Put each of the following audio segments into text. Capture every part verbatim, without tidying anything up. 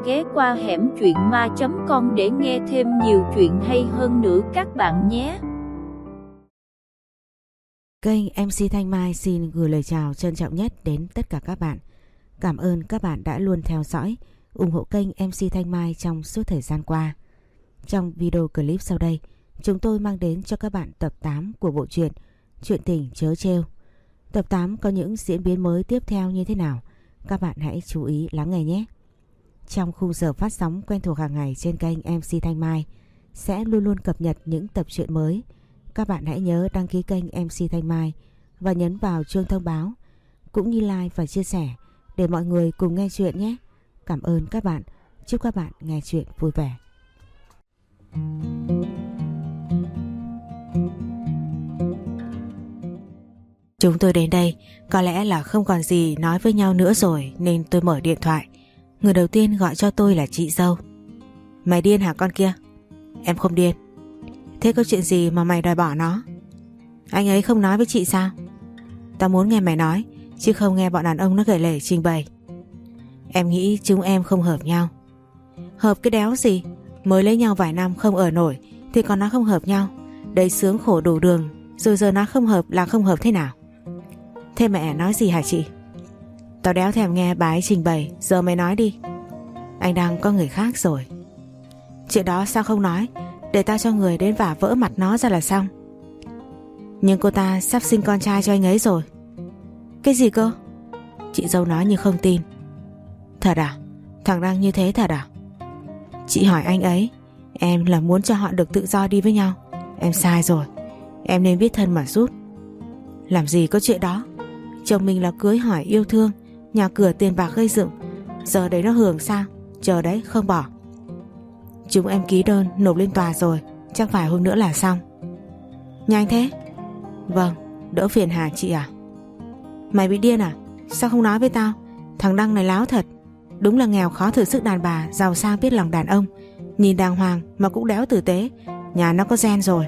ghé qua hẻm truyện ma chấm com để nghe thêm nhiều chuyện hay hơn nữa các bạn nhé. Kênh em xê Thanh Mai xin gửi lời chào trân trọng nhất đến tất cả các bạn. Cảm ơn các bạn đã luôn theo dõi, ủng hộ kênh em xê Thanh Mai trong suốt thời gian qua. Trong video clip sau đây, chúng tôi mang đến cho các bạn tập tám của bộ truyện Chuyện tình trớ trêu. Tập tám có những diễn biến mới tiếp theo như thế nào? Các bạn hãy chú ý lắng nghe nhé. Trong khung giờ phát sóng quen thuộc hàng ngày trên kênh em xê Thanh Mai sẽ luôn luôn cập nhật những tập truyện mới. Các bạn hãy nhớ đăng ký kênh em xê Thanh Mai và nhấn vào chuông thông báo, cũng như like và chia sẻ để mọi người cùng nghe chuyện nhé. Cảm ơn các bạn. Chúc các bạn nghe chuyện vui vẻ. Chúng tôi đến đây có lẽ là không còn gì nói với nhau nữa rồi, nên tôi mở điện thoại. Người đầu tiên gọi cho tôi là chị dâu. Mày điên hả con kia? Em không điên. Thế có chuyện gì mà mày đòi bỏ nó? Anh ấy không nói với chị sao? Tao muốn nghe mày nói, chứ không nghe bọn đàn ông nó gợi lể trình bày. Em nghĩ chúng em không hợp nhau. Hợp cái đéo gì? Mới lấy nhau vài năm không ở nổi thì còn nói không hợp nhau. Đấy sướng khổ đủ đường, rồi giờ nó không hợp là không hợp thế nào? Thế mẹ nói gì hả chị? Tao đéo thèm nghe bà ấy trình bày, giờ mày nói đi. Anh đang có người khác rồi. Chuyện đó sao không nói, để tao cho người đến vả vỡ mặt nó ra là xong. Nhưng cô ta sắp sinh con trai cho anh ấy rồi. Cái gì cơ? Chị dâu nói như không tin. Thật à? Thằng Đăng như thế thật à? Chị hỏi anh ấy, em là muốn cho họ được tự do đi với nhau. Em sai rồi, em nên biết thân mà rút. Làm gì có chuyện đó. Chồng mình là cưới hỏi yêu thương, nhà cửa tiền bạc gây dựng, giờ đấy nó hưởng sao? Chờ đấy không bỏ. Chúng em ký đơn nộp lên tòa rồi, chắc vài hôm nữa là xong. Nhanh thế? Vâng, đỡ phiền hà chị à. Mày bị điên à? Sao không nói với tao? Thằng Đăng này láo thật. Đúng là nghèo khó thử sức đàn bà, giàu sang biết lòng đàn ông. Nhìn đàng hoàng mà cũng đéo tử tế. Nhà nó có gen rồi.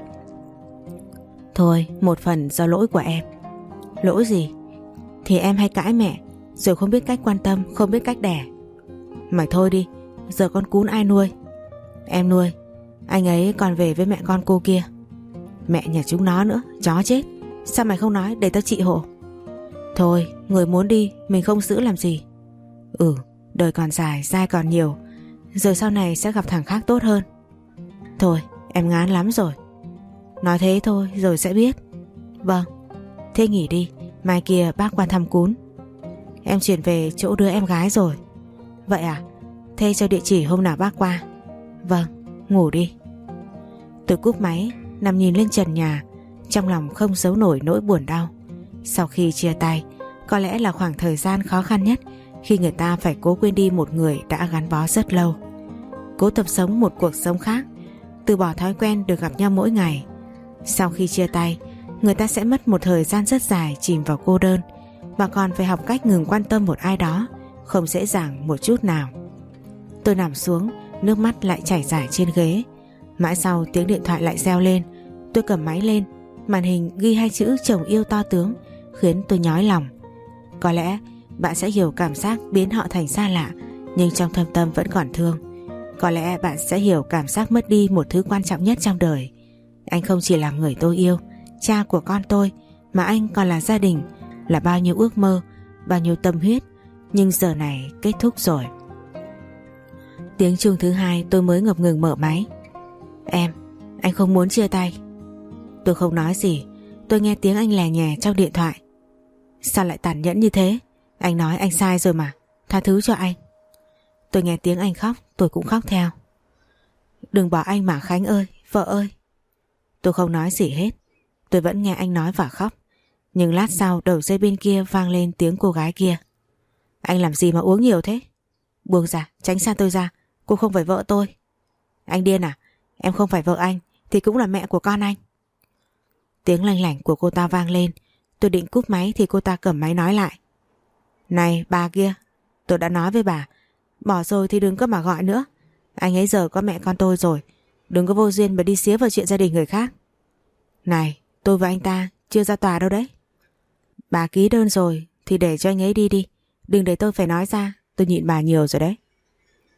Thôi, một phần do lỗi của em. Lỗi gì? Thì em hay cãi mẹ, rồi không biết cách quan tâm, không biết cách đẻ. Mày thôi đi, giờ con cún ai nuôi? Em nuôi. Anh ấy còn về với mẹ con cô kia. Mẹ nhà chúng nó nữa, chó chết. Sao mày không nói để tao trị hộ? Thôi, người muốn đi mình không giữ làm gì. Ừ, đời còn dài, dai còn nhiều, rồi sau này sẽ gặp thằng khác tốt hơn. Thôi, em ngán lắm rồi. Nói thế thôi rồi sẽ biết. Vâng, thế nghỉ đi, mai kia bác qua thăm cún. Em chuyển về chỗ đứa em gái rồi. Vậy à? Thế cho địa chỉ hôm nào bác qua. Vâng, ngủ đi. Tôi cúp máy, nằm nhìn lên trần nhà, trong lòng không giấu nổi nỗi buồn đau. Sau khi chia tay, có lẽ là khoảng thời gian khó khăn nhất khi người ta phải cố quên đi một người đã gắn bó rất lâu. Cố tập sống một cuộc sống khác, từ bỏ thói quen được gặp nhau mỗi ngày. Sau khi chia tay, người ta sẽ mất một thời gian rất dài chìm vào cô đơn, mà còn phải học cách ngừng quan tâm một ai đó, không dễ dàng một chút nào. Tôi nằm xuống, nước mắt lại chảy rải trên ghế. Mãi sau tiếng điện thoại lại reo lên. Tôi cầm máy lên, màn hình ghi hai chữ chồng yêu to tướng, khiến tôi nhói lòng. Có lẽ bạn sẽ hiểu cảm giác biến họ thành xa lạ, nhưng trong thâm tâm vẫn còn thương. Có lẽ bạn sẽ hiểu cảm giác mất đi một thứ quan trọng nhất trong đời. Anh không chỉ là người tôi yêu, cha của con tôi, mà anh còn là gia đình, là bao nhiêu ước mơ, bao nhiêu tâm huyết. Nhưng giờ này kết thúc rồi. Tiếng chuông thứ hai tôi mới ngập ngừng mở máy. Em, anh không muốn chia tay. Tôi không nói gì. Tôi nghe tiếng anh lè nhè trong điện thoại. Sao lại tàn nhẫn như thế? Anh nói anh sai rồi mà, tha thứ cho anh. Tôi nghe tiếng anh khóc, tôi cũng khóc theo. Đừng bỏ anh mà Khánh ơi, vợ ơi. Tôi không nói gì hết. Tôi vẫn nghe anh nói và khóc. Nhưng lát sau đầu dây bên kia vang lên tiếng cô gái kia. Anh làm gì mà uống nhiều thế? Buông ra, tránh xa tôi ra. Cô không phải vợ tôi. Anh điên à? Em không phải vợ anh thì cũng là mẹ của con anh. Tiếng lanh lảnh của cô ta vang lên. Tôi định cúp máy thì cô ta cầm máy nói lại. Này bà kia, tôi đã nói với bà, bỏ rồi thì đừng có mà gọi nữa. Anh ấy giờ có mẹ con tôi rồi, đừng có vô duyên mà đi xía vào chuyện gia đình người khác. Này, tôi và anh ta chưa ra tòa đâu đấy. Bà ký đơn rồi thì để cho anh ấy đi đi, đừng để tôi phải nói ra. Tôi nhịn bà nhiều rồi đấy.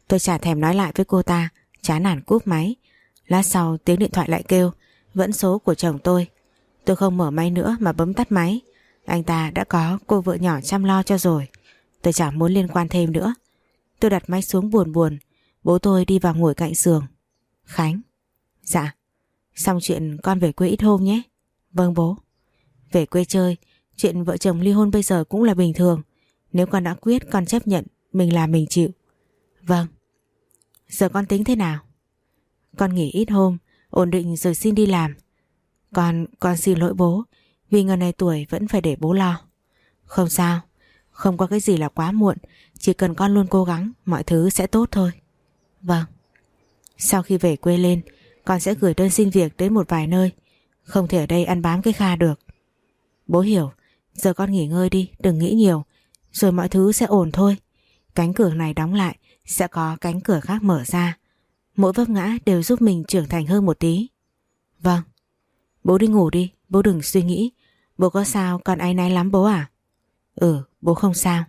Tôi chả thèm nói lại với cô ta, chán nản cúp máy. Lát sau tiếng điện thoại lại kêu, vẫn số của chồng tôi. Tôi không mở máy nữa mà bấm tắt máy. Anh ta đã có cô vợ nhỏ chăm lo cho rồi. Tôi chẳng muốn liên quan thêm nữa. Tôi đặt máy xuống buồn buồn. Bố tôi đi vào ngồi cạnh giường. Khánh. Dạ. Xong chuyện con về quê ít hôm nhé. Vâng bố. Về quê chơi. Chuyện vợ chồng ly hôn bây giờ cũng là bình thường. Nếu con đã quyết con chấp nhận. Mình làm mình chịu. Vâng. Giờ con tính thế nào? Con nghỉ ít hôm, ổn định rồi xin đi làm. Con, con xin lỗi bố. Vì ngần này tuổi vẫn phải để bố lo. Không sao. Không có cái gì là quá muộn. Chỉ cần con luôn cố gắng, mọi thứ sẽ tốt thôi. Vâng. Sau khi về quê lên, con sẽ gửi đơn xin việc đến một vài nơi. Không thể ở đây ăn bám cái Kha được. Bố hiểu. Giờ con nghỉ ngơi đi, đừng nghĩ nhiều. Rồi mọi thứ sẽ ổn thôi. Cánh cửa này đóng lại, sẽ có cánh cửa khác mở ra. Mỗi vấp ngã đều giúp mình trưởng thành hơn một tí. Vâng. Bố đi ngủ đi, bố đừng suy nghĩ. Bố có sao con áy náy lắm bố à? Ừ, bố không sao.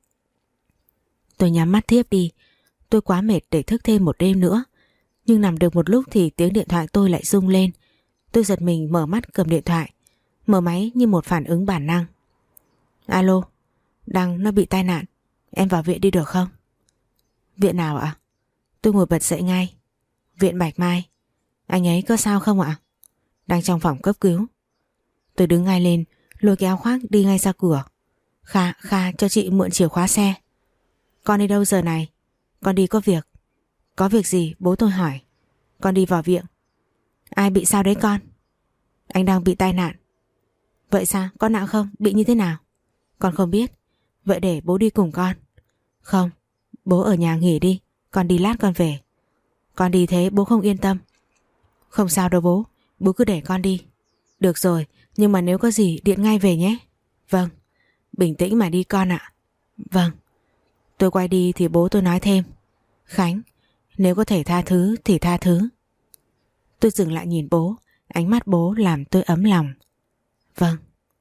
Tôi nhắm mắt thiếp đi. Tôi quá mệt để thức thêm một đêm nữa. Nhưng nằm được một lúc thì tiếng điện thoại tôi lại rung lên. Tôi giật mình mở mắt cầm điện thoại. Mở máy như một phản ứng bản năng. Alo, Đăng nó bị tai nạn. Em vào viện đi được không? Viện nào ạ? Tôi ngồi bật dậy ngay. Viện Bạch Mai. Anh ấy có sao không ạ? Đang trong phòng cấp cứu. Tôi đứng ngay lên, lôi cái áo khoác đi ngay ra cửa. Kha, Kha cho chị mượn chìa khóa xe. Con đi đâu giờ này? Con đi có việc. Có việc gì bố tôi hỏi. Con đi vào viện. Ai bị sao đấy con? Anh đang bị tai nạn. Vậy sao? Có nặng không? Bị như thế nào? Con không biết. Vậy để bố đi cùng con. Không, bố ở nhà nghỉ đi. Con đi lát con về. Con đi thế bố không yên tâm. Không sao đâu bố. Bố cứ để con đi. Được rồi, nhưng mà nếu có gì điện ngay về nhé. Vâng. Bình tĩnh mà đi con ạ. Vâng. Tôi quay đi thì bố tôi nói thêm. Khánh, nếu có thể tha thứ thì tha thứ. Tôi dừng lại nhìn bố. Ánh mắt bố làm tôi ấm lòng. Vâng.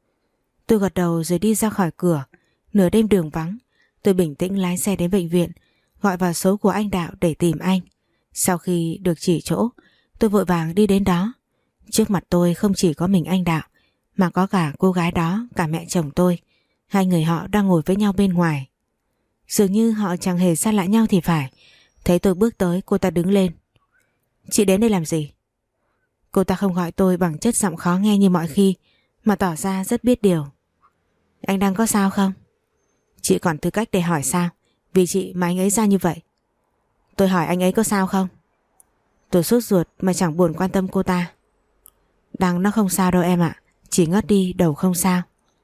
Tôi gật đầu rồi đi ra khỏi cửa. Nửa đêm đường vắng, tôi bình tĩnh lái xe đến bệnh viện, gọi vào số của anh Đạo để tìm anh. Sau khi được chỉ chỗ, tôi vội vàng đi đến đó. Trước mặt tôi không chỉ có mình anh Đạo, mà có cả cô gái đó, cả mẹ chồng tôi. Hai người họ đang ngồi với nhau bên ngoài. Dường như họ chẳng hề xa lạ nhau thì phải. Thấy tôi bước tới, cô ta đứng lên. Chị đến đây làm gì? Cô ta không gọi tôi bằng chất giọng khó nghe như mọi khi, mà tỏ ra rất biết điều. Anh đang có sao không? Chị còn tư cách để hỏi sao? Vì chị mà anh ấy ra như vậy. Tôi hỏi anh ấy có sao không? Tôi sốt ruột mà chẳng buồn quan tâm cô ta. Đăng nó không sao đâu em ạ. Chỉ ngất đi, đầu không sao.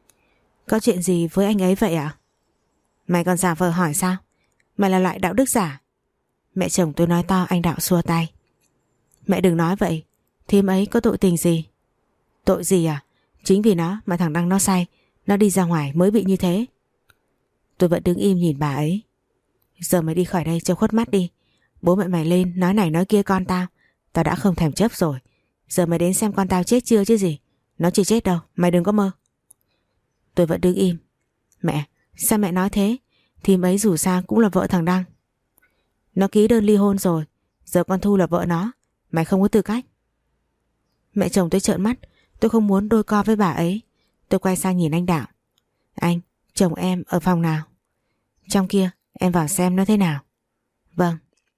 Có chuyện gì với anh ấy vậy ạ? Mày còn giả vờ hỏi sao? Mày là loại đạo đức giả. Mẹ chồng tôi nói to. Anh Đạo xua tay. Mẹ đừng nói vậy. Thím ấy có tội tình gì? Tội gì à? Chính vì nó mà thằng Đăng nó say. Nó đi ra ngoài mới bị như thế. Tôi vẫn đứng im nhìn bà ấy. Giờ mày đi khỏi đây cho khuất mắt đi. Bố mẹ mày lên nói này nói kia con tao. Tao đã không thèm chấp rồi. Giờ mày đến xem con tao chết chưa chứ gì. Nó chưa chết đâu, mày đừng có mơ. Tôi vẫn đứng im. Mẹ, sao mẹ nói thế? Thím ấy dù sao cũng là vợ thằng Đăng. Nó ký đơn ly hôn rồi. Giờ con Thu là vợ nó. Mày không có tư cách. Mẹ chồng tôi trợn mắt. Tôi không muốn đôi co với bà ấy. Tôi quay sang nhìn anh Đạo. Anh, chồng em ở phòng nào? Trong kia, em vào xem nó thế nào. Vâng.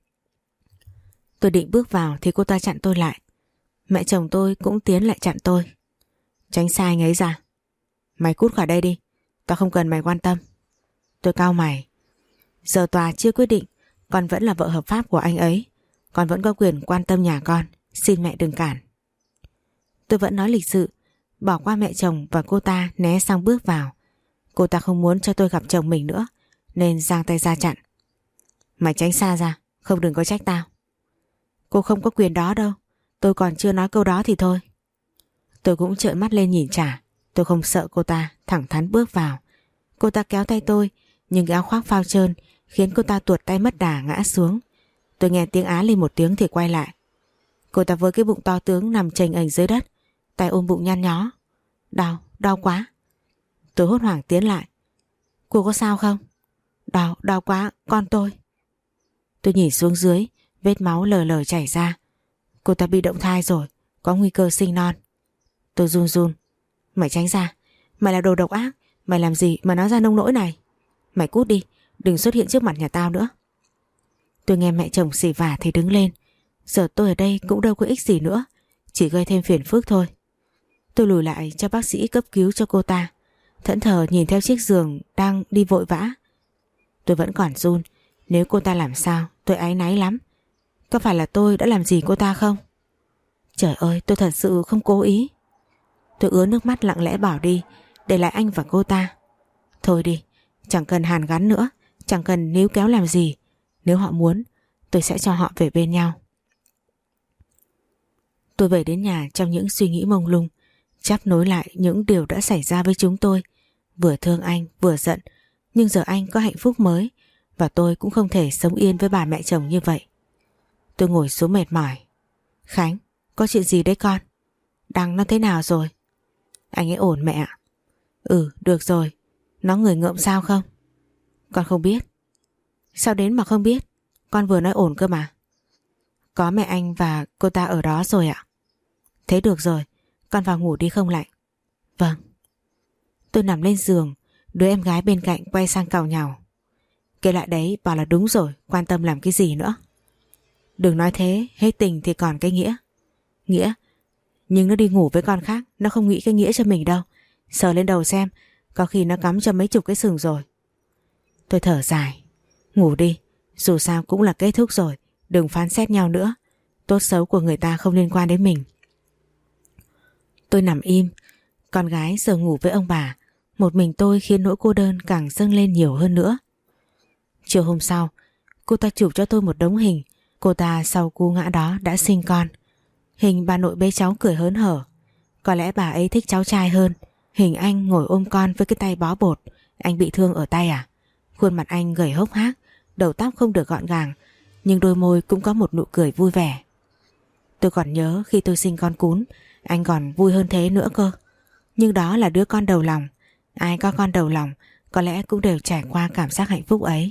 Tôi định bước vào thì cô ta chặn tôi lại. Mẹ chồng tôi cũng tiến lại chặn tôi. Tránh xa anh ấy ra. Mày cút khỏi đây đi. Tao không cần mày quan tâm. Tôi cau mày. Giờ tòa chưa quyết định. Con vẫn là vợ hợp pháp của anh ấy. Con vẫn có quyền quan tâm nhà con. Xin mẹ đừng cản. Tôi vẫn nói lịch sự. Bỏ qua mẹ chồng và cô ta né sang bước vào. Cô ta không muốn cho tôi gặp chồng mình nữa, nên giang tay ra chặn. Mày tránh xa ra. Không đừng có trách tao. Cô không có quyền đó đâu. Tôi còn chưa nói câu đó thì thôi. Tôi cũng trợn mắt lên nhìn trả. Tôi không sợ cô ta, thẳng thắn bước vào. Cô ta kéo tay tôi, nhưng cái áo khoác phao trơn khiến cô ta tuột tay mất đà ngã xuống. Tôi nghe tiếng á lên một tiếng thì quay lại. Cô ta với cái bụng to tướng nằm chềnh ềnh dưới đất, tay ôm bụng nhăn nhó. Đau, đau quá. Tôi hốt hoảng tiến lại. Cô có sao không? Đau, đau quá, con tôi. Tôi nhìn xuống dưới, vết máu lờ lờ chảy ra. Cô ta bị động thai rồi, có nguy cơ sinh non. Tôi run run. Mày tránh ra, mày là đồ độc ác, mày làm gì mà nói ra nông nỗi này. Mày cút đi, đừng xuất hiện trước mặt nhà tao nữa. Tôi nghe mẹ chồng xì vả thì đứng lên. Giờ tôi ở đây cũng đâu có ích gì nữa, chỉ gây thêm phiền phức thôi. Tôi lùi lại cho bác sĩ cấp cứu cho cô ta, thẫn thờ nhìn theo chiếc giường đang đi vội vã. Tôi vẫn còn run. Nếu cô ta làm sao tôi áy náy lắm. Có phải là tôi đã làm gì cô ta không? Trời ơi, tôi thật sự không cố ý. Tôi ứa nước mắt lặng lẽ bỏ đi, để lại anh và cô ta. Thôi đi, chẳng cần hàn gắn nữa, chẳng cần níu kéo làm gì. Nếu họ muốn, tôi sẽ cho họ về bên nhau. Tôi về đến nhà trong những suy nghĩ mông lung, chắp nối lại những điều đã xảy ra với chúng tôi. Vừa thương anh, vừa giận, nhưng giờ anh có hạnh phúc mới, và tôi cũng không thể sống yên với bà mẹ chồng như vậy. Tôi ngồi xuống mệt mỏi. Khánh, có chuyện gì đấy con? Đăng nó thế nào rồi? Anh ấy ổn mẹ ạ. Ừ, được rồi. Nó người ngợm sao không? Con không biết. Sao đến mà không biết? Con vừa nói ổn cơ mà. Có mẹ anh và cô ta ở đó rồi ạ. Thế được rồi, con vào ngủ đi không lạnh. Vâng. Tôi nằm lên giường, đứa em gái bên cạnh quay sang càu nhàu. Kể lại đấy, bảo là đúng rồi, quan tâm làm cái gì nữa. Đừng nói thế, hết tình thì còn cái nghĩa. Nghĩa? Nhưng nó đi ngủ với con khác, nó không nghĩ cái nghĩa cho mình đâu. Sờ lên đầu xem, có khi nó cắm cho mấy chục cái sừng rồi. Tôi thở dài. Ngủ đi, dù sao cũng là kết thúc rồi, đừng phán xét nhau nữa. Tốt xấu của người ta không liên quan đến mình. Tôi nằm im. Con gái giờ ngủ với ông bà. Một mình tôi khiến nỗi cô đơn càng dâng lên nhiều hơn nữa. Chiều hôm sau, cô ta chụp cho tôi một đống hình. Cô ta sau cú ngã đó đã sinh con. Hình bà nội bế cháu cười hớn hở. Có lẽ bà ấy thích cháu trai hơn. Hình anh ngồi ôm con với cái tay bó bột. Anh bị thương ở tay à? Khuôn mặt anh gầy hốc hác, đầu tóc không được gọn gàng, nhưng đôi môi cũng có một nụ cười vui vẻ. Tôi còn nhớ khi tôi sinh con cún, anh còn vui hơn thế nữa cơ. Nhưng đó là đứa con đầu lòng. Ai có con đầu lòng có lẽ cũng đều trải qua cảm giác hạnh phúc ấy.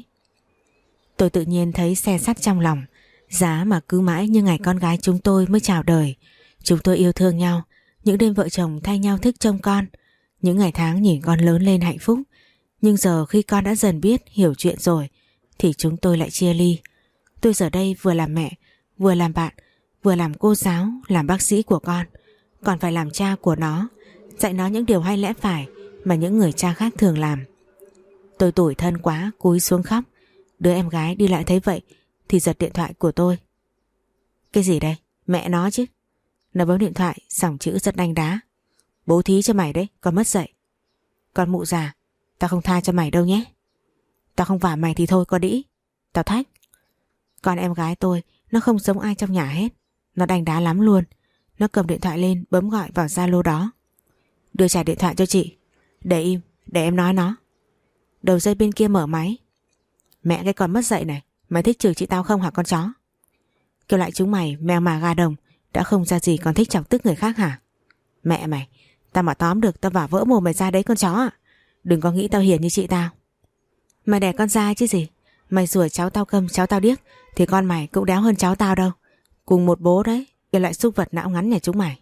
Tôi tự nhiên thấy se sắt trong lòng. Giá mà cứ mãi như ngày con gái chúng tôi mới chào đời. Chúng tôi yêu thương nhau, những đêm vợ chồng thay nhau thức trông con, những ngày tháng nhìn con lớn lên hạnh phúc. Nhưng giờ khi con đã dần biết, hiểu chuyện rồi, thì chúng tôi lại chia ly. Tôi giờ đây vừa làm mẹ, vừa làm bạn, vừa làm cô giáo, làm bác sĩ của con, còn phải làm cha của nó, dạy nó những điều hay lẽ phải mà những người cha khác thường làm. Tôi tủi thân quá, cúi xuống khóc. Đứa em gái đi lại thấy vậy thì giật điện thoại của tôi. Cái gì đây? Mẹ nó chứ. Nó bấm điện thoại, dòng chữ rất đanh đá. Bố thí cho mày đấy, con mất dạy. Con mụ già, tao không tha cho mày đâu nhé. Tao không vả mày thì thôi có đĩ. Tao thách. Con em gái tôi, nó không giống ai trong nhà hết. Nó đanh đá lắm luôn. Nó cầm điện thoại lên bấm gọi vào Zalo đó. Đưa trả điện thoại cho chị. Để im, để em nói nó. Đầu dây bên kia mở máy. Mẹ cái con mất dạy này, mày thích chửi chị tao không hả con chó? Kêu lại chúng mày mèo mà gà đồng, đã không ra gì còn thích chọc tức người khác hả? Mẹ mày, tao mà tóm được tao vả vỡ mồm mày ra đấy con chó ạ. Đừng có nghĩ tao hiền như chị tao. Mày đẻ con dai chứ gì. Mày rủa cháu tao câm cháu tao điếc thì con mày cũng đéo hơn cháu tao đâu. Cùng một bố đấy. Kêu lại súc vật não ngắn nhà chúng mày.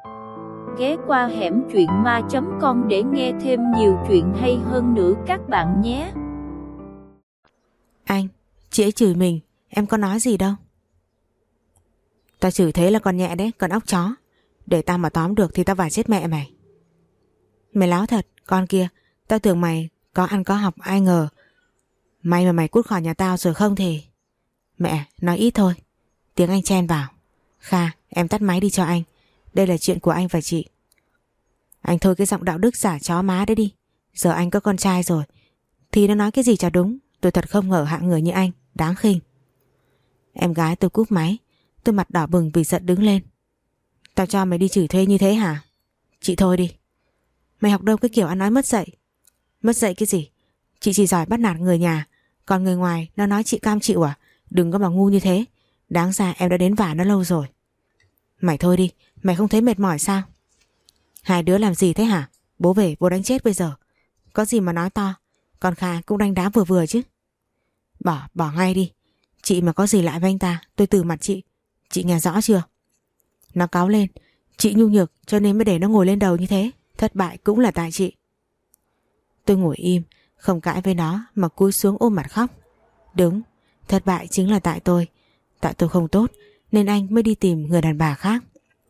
Ghé qua hẻm truyện ma chấm com để nghe thêm nhiều chuyện hay hơn nữa các bạn nhé. Anh, chị ấy chửi mình, em có nói gì đâu. Tao chửi thế là còn nhẹ đấy, còn óc chó. Để tao mà tóm được thì tao vả chết mẹ mày. Mày láo thật, con kia. Tao tưởng mày có ăn có học, ai ngờ. May mà mày cút khỏi nhà tao rồi không thì. Mẹ, nói ít thôi. Tiếng anh chen vào. Kha, em tắt máy đi cho anh. Đây là chuyện của anh và chị. Anh thôi cái giọng đạo đức giả chó má đấy đi. Giờ anh có con trai rồi thì nó nói cái gì cho đúng. Tôi thật không ngờ hạng người như anh, đáng khinh. Em gái tôi cúp máy. Tôi mặt đỏ bừng vì giận đứng lên. Tao cho mày đi chửi thuê như thế hả? Chị thôi đi. Mày học đâu cái kiểu ăn nói mất dạy. Mất dạy cái gì? Chị chỉ giỏi bắt nạt người nhà, còn người ngoài nó nói chị cam chịu à? Đừng có mà ngu như thế. Đáng ra em đã đến vả nó lâu rồi. Mày thôi đi, mày không thấy mệt mỏi sao? Hai đứa làm gì thế hả? Bố về bố đánh chết bây giờ. Có gì mà nói to. Con Kha cũng đánh đá vừa vừa chứ. Bỏ, bỏ ngay đi. Chị mà có gì lại với anh ta, tôi từ mặt chị. Chị nghe rõ chưa? Nó cáu lên. Chị nhu nhược cho nên mới để nó ngồi lên đầu như thế. Thất bại cũng là tại chị. Tôi ngồi im, không cãi với nó mà cúi xuống ôm mặt khóc. Đúng, thất bại chính là tại tôi. Tại tôi không tốt nên anh mới đi tìm người đàn bà khác.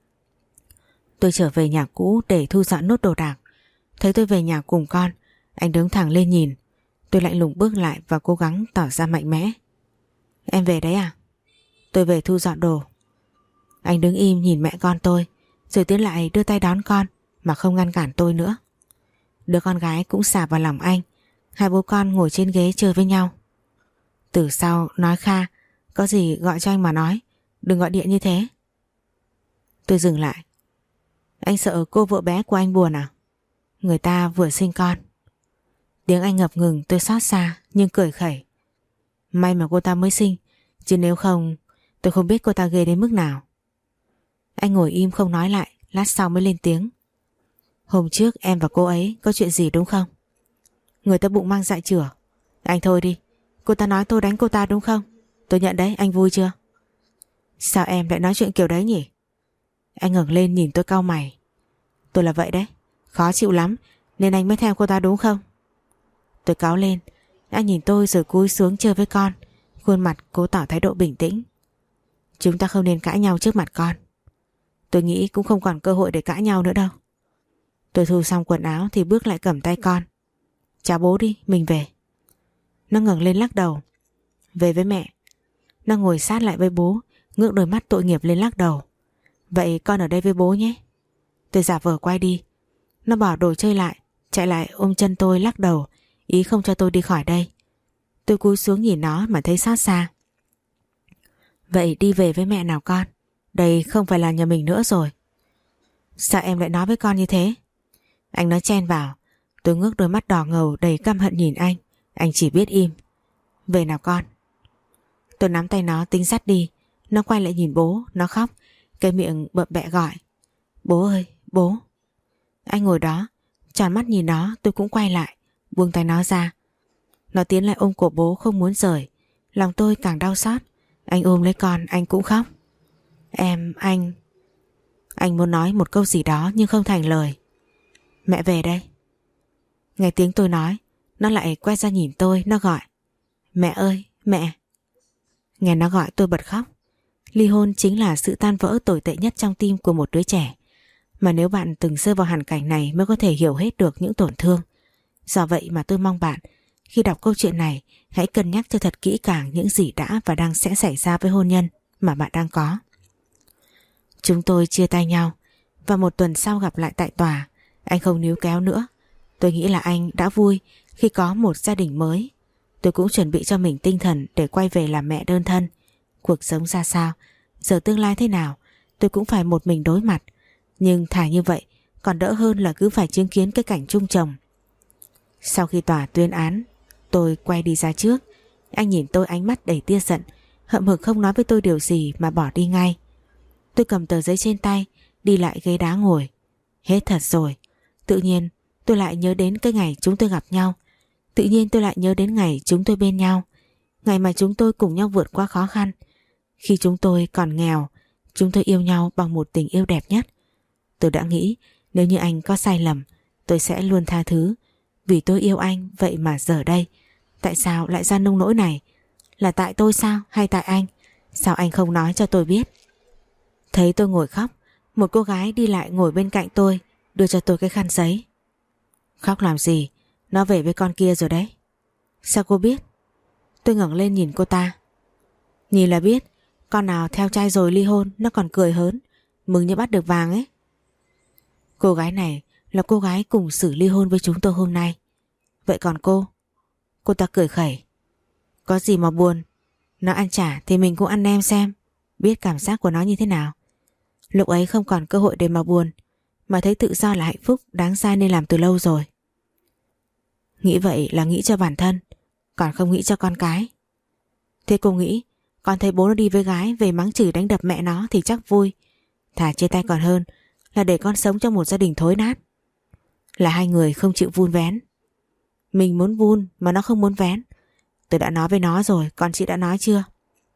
Tôi trở về nhà cũ để thu dọn nốt đồ đạc. Thấy tôi về nhà cùng con, anh đứng thẳng lên nhìn. Tôi lạnh lùng bước lại và cố gắng tỏ ra mạnh mẽ. Em về đấy à? Tôi về thu dọn đồ. Anh đứng im nhìn mẹ con tôi, rồi tiến lại đưa tay đón con mà không ngăn cản tôi nữa. Đứa con gái cũng xả vào lòng anh. Hai bố con ngồi trên ghế chơi với nhau. Từ sau nói Kha, có gì gọi cho anh mà nói, đừng gọi điện như thế. Tôi dừng lại. Anh sợ cô vợ bé của anh buồn à? Người ta vừa sinh con. Tiếng anh ngập ngừng, tôi xót xa nhưng cười khẩy. May mà cô ta mới sinh, chứ nếu không tôi không biết cô ta ghê đến mức nào. Anh ngồi im không nói lại, lát sau mới lên tiếng. Hôm trước em và cô ấy có chuyện gì đúng không? Người ta bụng mang dạ chửa. Anh thôi đi, cô ta nói tôi đánh cô ta đúng không? Tôi nhận đấy, anh vui chưa? Sao em lại nói chuyện kiểu đấy nhỉ? Anh ngẩng lên nhìn tôi cau mày. Tôi là vậy đấy, khó chịu lắm nên anh mới theo cô ta đúng không? Tôi cáu lên. Anh nhìn tôi rồi cúi xuống chơi với con, khuôn mặt cố tỏ thái độ bình tĩnh. Chúng ta không nên cãi nhau trước mặt con. Tôi nghĩ cũng không còn cơ hội để cãi nhau nữa đâu. Tôi thu xong quần áo thì bước lại cầm tay con. Chào bố đi, mình về. Nó ngẩng lên lắc đầu. Về với mẹ. Nó ngồi sát lại với bố, ngước đôi mắt tội nghiệp lên lắc đầu. Vậy con ở đây với bố nhé. Tôi giả vờ quay đi. Nó bỏ đồ chơi lại, chạy lại ôm chân tôi lắc đầu, ý không cho tôi đi khỏi đây. Tôi cúi xuống nhìn nó mà thấy xót xa. Vậy đi về với mẹ nào con. Đây không phải là nhà mình nữa rồi. Sao em lại nói với con như thế? Anh nói chen vào. Tôi ngước đôi mắt đỏ ngầu đầy căm hận nhìn anh. Anh chỉ biết im. Về nào con. Tôi nắm tay nó tính dắt đi. Nó quay lại nhìn bố. Nó khóc. Cái miệng bợm bẹ gọi. Bố ơi, bố. Anh ngồi đó, tròn mắt nhìn nó. Tôi cũng quay lại, buông tay nó ra. Nó tiến lại ôm cổ bố không muốn rời. Lòng tôi càng đau xót. Anh ôm lấy con, anh cũng khóc. Em, anh. Anh muốn nói một câu gì đó nhưng không thành lời. Mẹ về đây. Nghe tiếng tôi nói, nó lại quay ra nhìn tôi. Nó gọi. Mẹ ơi, mẹ. Nghe nó gọi tôi bật khóc. Ly hôn chính là sự tan vỡ tồi tệ nhất trong tim của một đứa trẻ. Mà nếu bạn từng rơi vào hoàn cảnh này mới có thể hiểu hết được những tổn thương. Do vậy mà tôi mong bạn, khi đọc câu chuyện này, hãy cân nhắc cho thật kỹ càng những gì đã và đang sẽ xảy ra với hôn nhân mà bạn đang có. Chúng tôi chia tay nhau và một tuần sau gặp lại tại tòa. Anh không níu kéo nữa. Tôi nghĩ là anh đã vui khi có một gia đình mới. Tôi cũng chuẩn bị cho mình tinh thần để quay về làm mẹ đơn thân. Cuộc sống ra sao, giờ tương lai thế nào, tôi cũng phải một mình đối mặt. Nhưng thà như vậy còn đỡ hơn là cứ phải chứng kiến cái cảnh chung chồng. Sau khi tòa tuyên án, tôi quay đi ra trước. Anh nhìn tôi ánh mắt đầy tia giận, hậm hực không nói với tôi điều gì mà bỏ đi ngay. Tôi cầm tờ giấy trên tay, đi lại ghế đá ngồi. Hết thật rồi. Tự nhiên tôi lại nhớ đến cái ngày chúng tôi gặp nhau. Tự nhiên tôi lại nhớ đến ngày chúng tôi bên nhau. Ngày mà chúng tôi cùng nhau vượt qua khó khăn. Khi chúng tôi còn nghèo, chúng tôi yêu nhau bằng một tình yêu đẹp nhất. Tôi đã nghĩ nếu như anh có sai lầm, tôi sẽ luôn tha thứ. Vì tôi yêu anh, vậy mà giờ đây tại sao lại ra nông nỗi này? Là tại tôi sao hay tại anh? Sao anh không nói cho tôi biết? Thấy tôi ngồi khóc, một cô gái đi lại ngồi bên cạnh tôi, đưa cho tôi cái khăn giấy. Khóc làm gì? Nó về với con kia rồi đấy. Sao cô biết? Tôi ngẩng lên nhìn cô ta. Nhìn là biết. Con nào theo trai rồi ly hôn nó còn cười hớn, mừng như bắt được vàng ấy. Cô gái này là cô gái cùng xử ly hôn với chúng tôi hôm nay. Vậy còn cô? Cô ta cười khẩy. Có gì mà buồn. Nó ăn trả thì mình cũng ăn nem xem, biết cảm giác của nó như thế nào. Lúc ấy không còn cơ hội để mà buồn, mà thấy tự do là hạnh phúc đáng ra nên làm từ lâu rồi. Nghĩ vậy là nghĩ cho bản thân, còn không nghĩ cho con cái. Thế cô nghĩ con thấy bố nó đi với gái về mắng chửi đánh đập mẹ nó thì chắc vui. Thà chia tay còn hơn là để con sống trong một gia đình thối nát. Là hai người không chịu vun vén. Mình muốn vun mà nó không muốn vén. Tôi đã nói với nó rồi, còn chị đã nói chưa?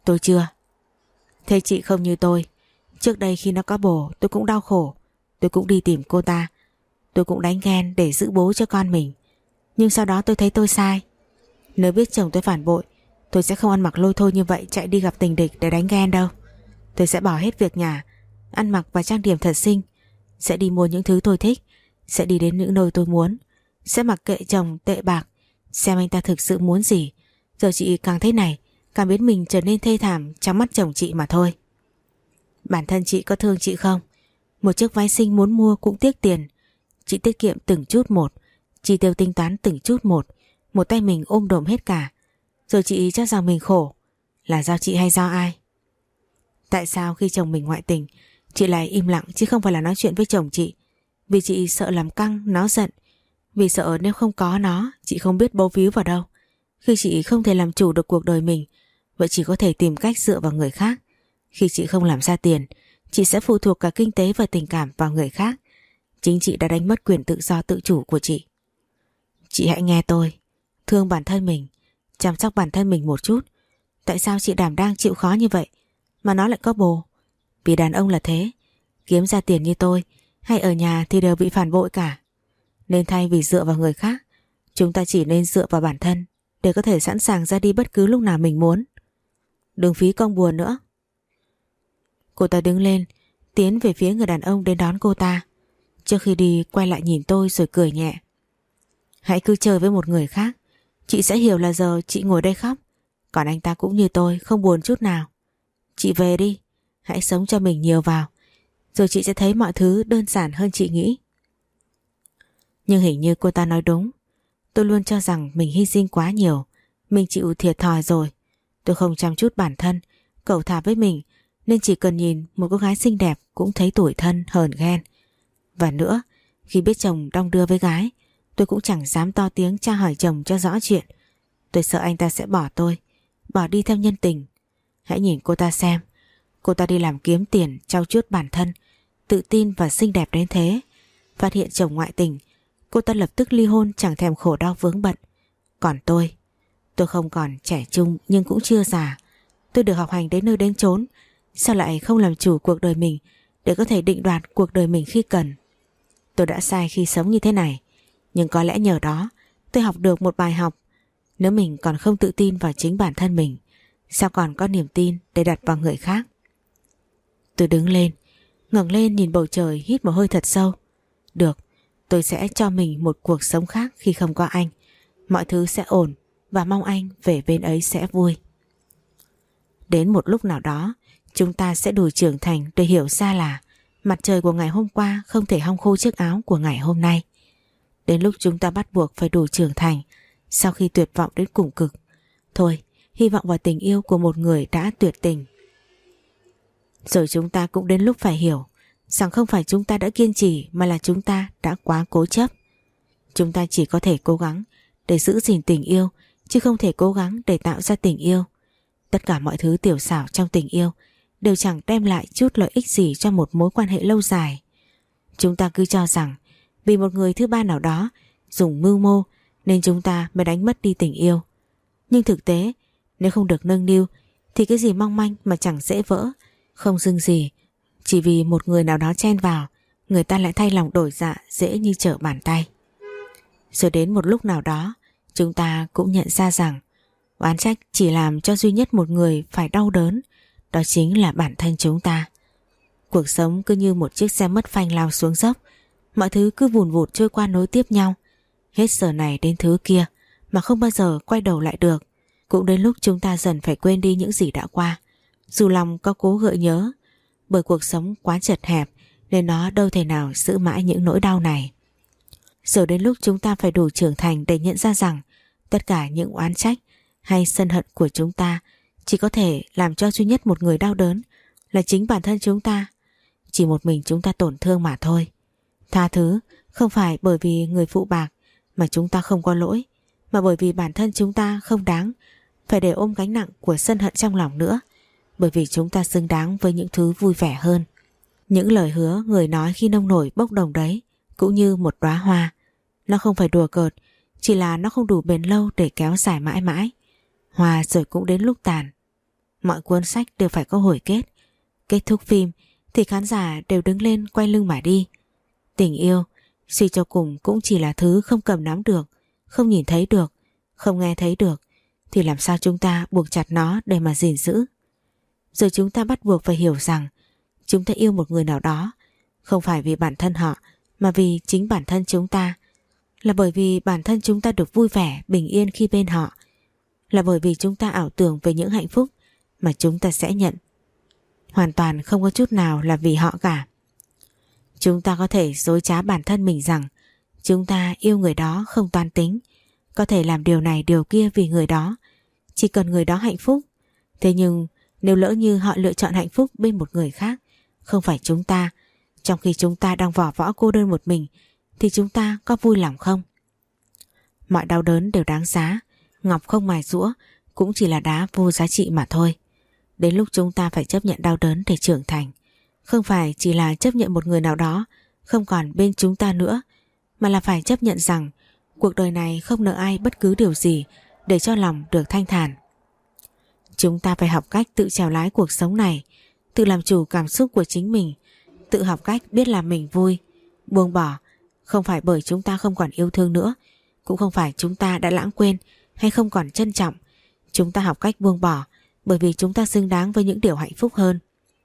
Tôi chưa. Thế chị không như tôi. Trước đây khi nó có bồ tôi cũng đau khổ. Tôi cũng đi tìm cô ta. Tôi cũng đánh ghen để giữ bố cho con mình. Nhưng sau đó tôi thấy tôi sai. Nếu biết chồng tôi phản bội, tôi sẽ không ăn mặc lôi thôi như vậy chạy đi gặp tình địch để đánh ghen đâu. Tôi sẽ bỏ hết việc nhà, ăn mặc và trang điểm thật xinh, sẽ đi mua những thứ tôi thích, sẽ đi đến những nơi tôi muốn, sẽ mặc kệ chồng tệ bạc, xem anh ta thực sự muốn gì. Giờ chị càng thế này, càng biến mình trở nên thê thảm trong mắt chồng chị mà thôi. Bản thân chị có thương chị không? Một chiếc váy xinh muốn mua cũng tiếc tiền. Chị tiết kiệm từng chút một, chi tiêu tính toán từng chút một, một tay mình ôm đồm hết cả. Rồi chị cho rằng mình khổ. Là do chị hay do ai? Tại sao khi chồng mình ngoại tình, chị lại im lặng chứ không phải là nói chuyện với chồng chị? Vì chị sợ làm căng nó giận. Vì sợ nếu không có nó, chị không biết bấu víu vào đâu. Khi chị không thể làm chủ được cuộc đời mình, vậy chỉ có thể tìm cách dựa vào người khác. Khi chị không làm ra tiền, chị sẽ phụ thuộc cả kinh tế và tình cảm vào người khác. Chính chị đã đánh mất quyền tự do tự chủ của chị. Chị hãy nghe tôi. Thương bản thân mình, chăm sóc bản thân mình một chút. Tại sao chị đảm đang chịu khó như vậy mà nó lại có bồ? Vì đàn ông là thế, kiếm ra tiền như tôi hay ở nhà thì đều bị phản bội cả. Nên thay vì dựa vào người khác, chúng ta chỉ nên dựa vào bản thân để có thể sẵn sàng ra đi bất cứ lúc nào mình muốn. Đừng phí công buồn nữa. Cô ta đứng lên, tiến về phía người đàn ông đến đón cô ta. Trước khi đi quay lại nhìn tôi rồi cười nhẹ. Hãy cứ chơi với một người khác, chị sẽ hiểu là giờ chị ngồi đây khóc, còn anh ta cũng như tôi không buồn chút nào. Chị về đi, hãy sống cho mình nhiều vào, rồi chị sẽ thấy mọi thứ đơn giản hơn chị nghĩ. Nhưng hình như cô ta nói đúng. Tôi luôn cho rằng mình hy sinh quá nhiều, mình chịu thiệt thòi rồi. Tôi không chăm chút bản thân, cẩu thả với mình, nên chỉ cần nhìn một cô gái xinh đẹp cũng thấy tủi thân hờn ghen. Và nữa, khi biết chồng đong đưa với gái, tôi cũng chẳng dám to tiếng tra hỏi chồng cho rõ chuyện. Tôi sợ anh ta sẽ bỏ tôi, bỏ đi theo nhân tình. Hãy nhìn cô ta xem, cô ta đi làm kiếm tiền, trau chuốt bản thân, tự tin và xinh đẹp đến thế. Phát hiện chồng ngoại tình, cô ta lập tức ly hôn chẳng thèm khổ đau vướng bận. Còn tôi, tôi không còn trẻ trung nhưng cũng chưa già. Tôi được học hành đến nơi đến chốn, sao lại không làm chủ cuộc đời mình để có thể định đoạt cuộc đời mình khi cần? Tôi đã sai khi sống như thế này, nhưng có lẽ nhờ đó tôi học được một bài học. Nếu mình còn không tự tin vào chính bản thân mình, sao còn có niềm tin để đặt vào người khác? Tôi đứng lên, ngẩng lên nhìn bầu trời, hít một hơi thật sâu. Được, tôi sẽ cho mình một cuộc sống khác khi không có anh. Mọi thứ sẽ ổn và mong anh về bên ấy sẽ vui. Đến một lúc nào đó, chúng ta sẽ đủ trưởng thành để hiểu ra là mặt trời của ngày hôm qua không thể hong khô chiếc áo của ngày hôm nay. Đến lúc chúng ta bắt buộc phải đủ trưởng thành sau khi tuyệt vọng đến cùng cực. Thôi, hy vọng vào tình yêu của một người đã tuyệt tình. Rồi chúng ta cũng đến lúc phải hiểu rằng không phải chúng ta đã kiên trì mà là chúng ta đã quá cố chấp. Chúng ta chỉ có thể cố gắng để giữ gìn tình yêu, chứ không thể cố gắng để tạo ra tình yêu. Tất cả mọi thứ tiểu xảo trong tình yêu đều chẳng đem lại chút lợi ích gì cho một mối quan hệ lâu dài. Chúng ta cứ cho rằng vì một người thứ ba nào đó dùng mưu mô nên chúng ta mới đánh mất đi tình yêu. Nhưng thực tế, nếu không được nâng niu thì cái gì mong manh mà chẳng dễ vỡ, không dưng gì. Chỉ vì một người nào đó chen vào, người ta lại thay lòng đổi dạ dễ như trở bàn tay. Rồi đến một lúc nào đó, chúng ta cũng nhận ra rằng oán trách chỉ làm cho duy nhất một người phải đau đớn, đó chính là bản thân chúng ta. Cuộc sống cứ như một chiếc xe mất phanh lao xuống dốc, mọi thứ cứ vùn vụt trôi qua nối tiếp nhau, hết giờ này đến thứ kia mà không bao giờ quay đầu lại được. Cũng đến lúc chúng ta dần phải quên đi những gì đã qua, dù lòng có cố gợi nhớ, bởi cuộc sống quá chật hẹp nên nó đâu thể nào giữ mãi những nỗi đau này. Rồi đến lúc chúng ta phải đủ trưởng thành để nhận ra rằng tất cả những oán trách hay sân hận của chúng ta chỉ có thể làm cho duy nhất một người đau đớn, là chính bản thân chúng ta. Chỉ một mình chúng ta tổn thương mà thôi. Tha thứ không phải bởi vì người phụ bạc mà chúng ta không có lỗi, mà bởi vì bản thân chúng ta không đáng phải để ôm gánh nặng của sân hận trong lòng nữa. Bởi vì chúng ta xứng đáng với những thứ vui vẻ hơn. Những lời hứa người nói khi nông nổi bốc đồng đấy cũng như một đóa hoa, nó không phải đùa cợt, chỉ là nó không đủ bền lâu để kéo dài mãi mãi. Hoa rồi cũng đến lúc tàn. Mọi cuốn sách đều phải có hồi kết. Kết thúc phim thì khán giả đều đứng lên quay lưng mà đi. Tình yêu suy cho cùng cũng chỉ là thứ không cầm nắm được, không nhìn thấy được, không nghe thấy được, thì làm sao chúng ta buộc chặt nó để mà gìn giữ. Rồi chúng ta bắt buộc phải hiểu rằng chúng ta yêu một người nào đó không phải vì bản thân họ, mà vì chính bản thân chúng ta. Là bởi vì bản thân chúng ta được vui vẻ, bình yên khi bên họ. Là bởi vì chúng ta ảo tưởng về những hạnh phúc mà chúng ta sẽ nhận. Hoàn toàn không có chút nào là vì họ cả. Chúng ta có thể dối trá bản thân mình rằng chúng ta yêu người đó không toan tính, có thể làm điều này điều kia vì người đó, chỉ cần người đó hạnh phúc. Thế nhưng nếu lỡ như họ lựa chọn hạnh phúc bên một người khác, không phải chúng ta, trong khi chúng ta đang vỏ võ cô đơn một mình, thì chúng ta có vui lòng không? Mọi đau đớn đều đáng giá. Ngọc không mài giũa cũng chỉ là đá vô giá trị mà thôi. Đến lúc chúng ta phải chấp nhận đau đớn để trưởng thành. Không phải chỉ là chấp nhận một người nào đó không còn bên chúng ta nữa, mà là phải chấp nhận rằng cuộc đời này không nợ ai bất cứ điều gì để cho lòng được thanh thản. Chúng ta phải học cách tự chèo lái cuộc sống này, tự làm chủ cảm xúc của chính mình, tự học cách biết làm mình vui, buông bỏ. Không phải bởi chúng ta không còn yêu thương nữa, cũng không phải chúng ta đã lãng quên hay không còn trân trọng. Chúng ta học cách buông bỏ bởi vì chúng ta xứng đáng với những điều hạnh phúc hơn.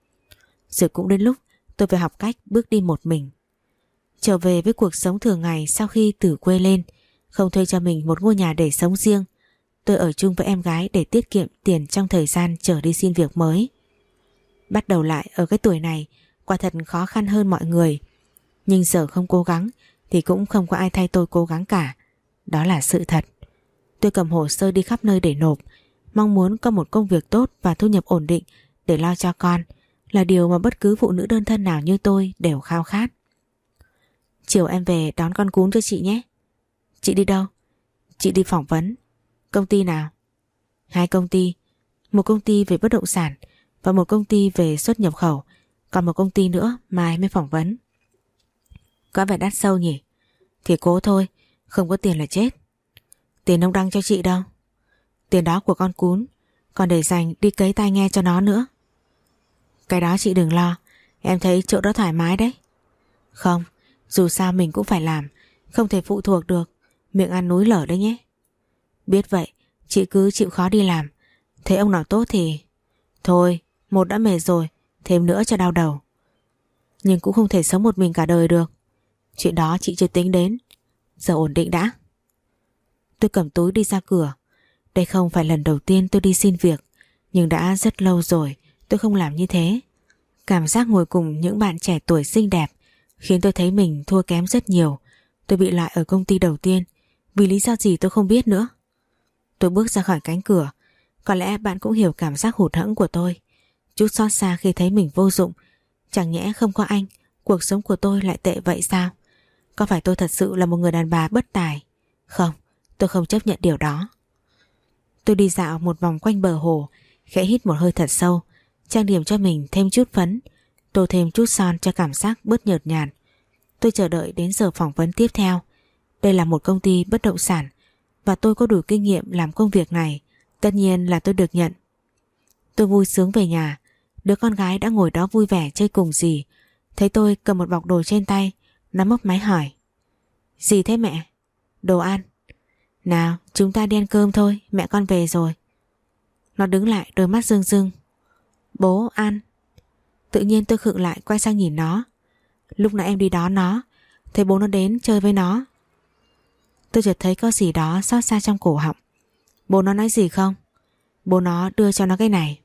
Rồi cũng đến lúc tôi phải học cách bước đi một mình, trở về với cuộc sống thường ngày. Sau khi từ quê lên, không thuê cho mình một ngôi nhà để sống riêng, tôi ở chung với em gái để tiết kiệm tiền trong thời gian chờ đi xin việc mới. Bắt đầu lại ở cái tuổi này quả thật khó khăn hơn mọi người, nhưng giờ không cố gắng thì cũng không có ai thay tôi cố gắng cả. Đó là sự thật. Tôi cầm hồ sơ đi khắp nơi để nộp, mong muốn có một công việc tốt và thu nhập ổn định để lo cho con, là điều mà bất cứ phụ nữ đơn thân nào như tôi đều khao khát. Chiều em về đón con cún cho chị nhé. Chị đi đâu? Chị đi phỏng vấn. Công ty nào? Hai công ty. Một công ty về bất động sản và một công ty về xuất nhập khẩu. Còn một công ty nữa mai mới phỏng vấn. Có vẻ đắt sâu nhỉ? Thì cố thôi, không có tiền là chết. Tiền ông Đăng cho chị đâu? Tiền đó của con cún, còn để dành đi cấy tai nghe cho nó nữa. Cái đó chị đừng lo, em thấy chỗ đó thoải mái đấy. Không, dù sao mình cũng phải làm, không thể phụ thuộc được, miệng ăn núi lở đấy nhé. Biết vậy, chị cứ chịu khó đi làm. Thấy ông nào tốt thì... Thôi, một đã mệt rồi, thêm nữa cho đau đầu. Nhưng cũng không thể sống một mình cả đời được. Chuyện đó chị chưa tính đến. Giờ ổn định đã. Tôi cầm túi đi ra cửa. Đây không phải lần đầu tiên tôi đi xin việc, nhưng đã rất lâu rồi tôi không làm như thế. Cảm giác ngồi cùng những bạn trẻ tuổi xinh đẹp khiến tôi thấy mình thua kém rất nhiều. Tôi bị loại ở công ty đầu tiên, vì lý do gì tôi không biết nữa. Tôi bước ra khỏi cánh cửa. Có lẽ bạn cũng hiểu cảm giác hụt hẫng của tôi, chút xót xa khi thấy mình vô dụng. Chẳng nhẽ không có anh, cuộc sống của tôi lại tệ vậy sao? Có phải tôi thật sự là một người đàn bà bất tài? Không, tôi không chấp nhận điều đó. Tôi đi dạo một vòng quanh bờ hồ, khẽ hít một hơi thật sâu, trang điểm cho mình thêm chút phấn, tô thêm chút son cho cảm giác bớt nhợt nhạt. Tôi chờ đợi đến giờ phỏng vấn tiếp theo. Đây là một công ty bất động sản và tôi có đủ kinh nghiệm làm công việc này. Tất nhiên là tôi được nhận. Tôi vui sướng về nhà. Đứa con gái đã ngồi đó vui vẻ chơi cùng dì, thấy tôi cầm một bọc đồ trên tay, nó mấp máy hỏi: Gì thế mẹ? Đồ ăn. Nào, chúng ta đi ăn cơm thôi, mẹ con về rồi. Nó đứng lại, đôi mắt rưng rưng. Bố ăn. Tự nhiên tôi khựng lại, quay sang nhìn nó. Lúc nãy em đi đón nó, thấy bố nó đến chơi với nó. Tôi chợt thấy có gì đó xót xa trong cổ họng. Bố nó nói gì không? Bố nó đưa cho nó cái này.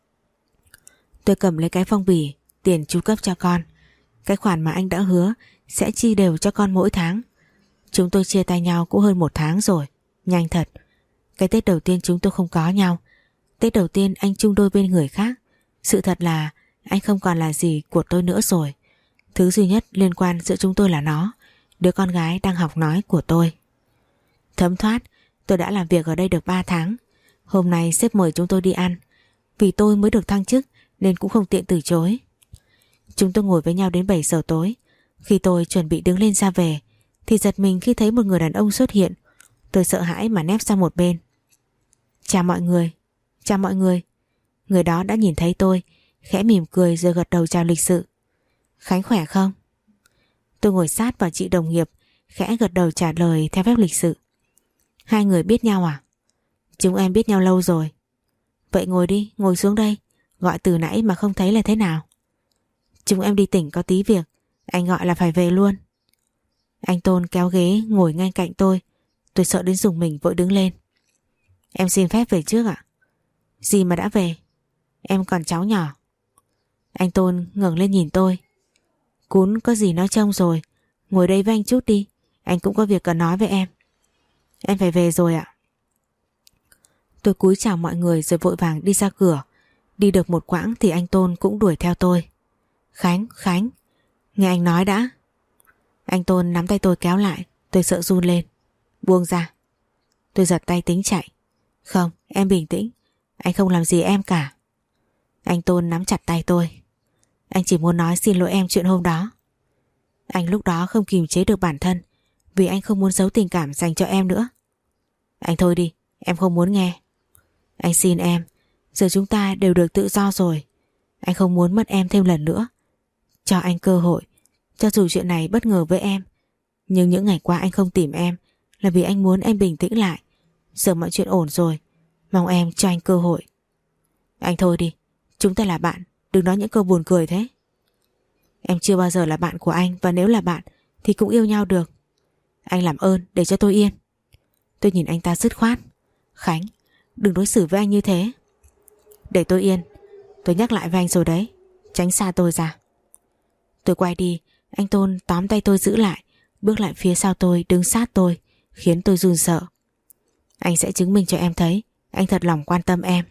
Tôi cầm lấy cái phong bì tiền chu cấp cho con, cái khoản mà anh đã hứa sẽ chi đều cho con mỗi tháng. Chúng tôi chia tay nhau cũng hơn một tháng rồi, nhanh thật. Cái Tết đầu tiên chúng tôi không có nhau. Tết đầu tiên anh chung đôi bên người khác. Sự thật là anh không còn là gì của tôi nữa rồi. Thứ duy nhất liên quan giữa chúng tôi là nó, đứa con gái đang học nói của tôi. Thấm thoát, tôi đã làm việc ở đây được ba tháng. Hôm nay sếp mời chúng tôi đi ăn. Vì tôi mới được thăng chức nên cũng không tiện từ chối. Chúng tôi ngồi với nhau đến bảy giờ tối. Khi tôi chuẩn bị đứng lên ra về thì giật mình khi thấy một người đàn ông xuất hiện. Tôi sợ hãi mà nép sang một bên. Chào mọi người. Chào mọi người. Người đó đã nhìn thấy tôi, khẽ mỉm cười rồi gật đầu chào lịch sự. Khánh khỏe không? Tôi ngồi sát vào chị đồng nghiệp, khẽ gật đầu trả lời theo phép lịch sự. Hai người biết nhau à? Chúng em biết nhau lâu rồi. Vậy ngồi đi, ngồi xuống đây. Gọi từ nãy mà không thấy là thế nào? Chúng em đi tỉnh có tí việc, anh gọi là phải về luôn. Anh Tôn kéo ghế ngồi ngay cạnh tôi. Tôi sợ đến rùng mình vội đứng lên. Em xin phép về trước ạ. Gì mà đã về? Em còn cháu nhỏ. Anh Tôn ngẩng lên nhìn tôi. Cún có gì nói trông rồi, ngồi đây với anh chút đi, anh cũng có việc cần nói với em. Em phải về rồi ạ. Tôi cúi chào mọi người rồi vội vàng đi ra cửa. Đi được một quãng thì anh Tôn cũng đuổi theo tôi. Khánh, Khánh, nghe anh nói đã. Anh Tôn nắm tay tôi kéo lại. Tôi sợ run lên. Buông ra. Tôi giật tay tính chạy. Không, em bình tĩnh, anh không làm gì em cả. Anh Tôn nắm chặt tay tôi. Anh chỉ muốn nói xin lỗi em chuyện hôm đó. Anh lúc đó không kiềm chế được bản thân, vì anh không muốn giấu tình cảm dành cho em nữa. Anh thôi đi, em không muốn nghe. Anh xin em, giờ chúng ta đều được tự do rồi. Anh không muốn mất em thêm lần nữa. Cho anh cơ hội. Cho dù chuyện này bất ngờ với em, nhưng những ngày qua anh không tìm em là vì anh muốn em bình tĩnh lại. Giờ mọi chuyện ổn rồi, mong em cho anh cơ hội. Anh thôi đi, chúng ta là bạn, đừng nói những câu buồn cười thế. Em chưa bao giờ là bạn của anh, và nếu là bạn thì cũng yêu nhau được. Anh làm ơn để cho tôi yên. Tôi nhìn anh ta dứt khoát. Khánh, đừng đối xử với anh như thế. Để tôi yên. Tôi nhắc lại với anh rồi đấy, tránh xa tôi ra. Tôi quay đi. Anh Tôn tóm tay tôi giữ lại, bước lại phía sau tôi, đứng sát tôi, khiến tôi run sợ. Anh sẽ chứng minh cho em thấy anh thật lòng quan tâm em.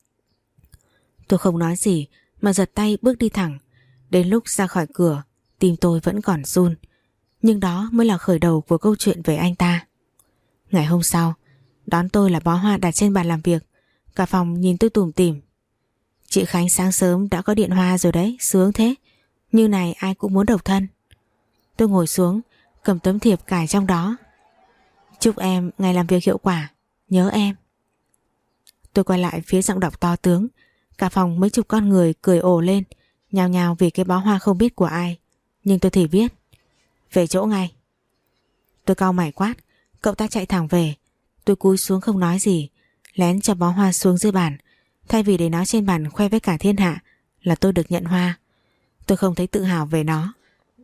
Tôi không nói gì mà giật tay bước đi thẳng. Đến lúc ra khỏi cửa, tim tôi vẫn còn run. Nhưng đó mới là khởi đầu của câu chuyện về anh ta. Ngày hôm sau, đón tôi là bó hoa đặt trên bàn làm việc. Cả phòng nhìn tôi tủm tỉm. Chị Khánh sáng sớm đã có điện hoa rồi đấy, sướng thế. Như này ai cũng muốn độc thân. Tôi ngồi xuống, cầm tấm thiệp cài trong đó. Chúc em ngày làm việc hiệu quả, nhớ em. Tôi quay lại phía giọng đọc to tướng. Cả phòng mấy chục con người cười ồ lên, nhào nhào vì cái bó hoa không biết của ai. Nhưng tôi thì biết. Về chỗ ngay. Tôi cau mày quát. Cậu ta chạy thẳng về. Tôi cúi xuống không nói gì, lén cho bó hoa xuống dưới bàn. Thay vì để nó trên bàn khoe với cả thiên hạ là tôi được nhận hoa, tôi không thấy tự hào về nó.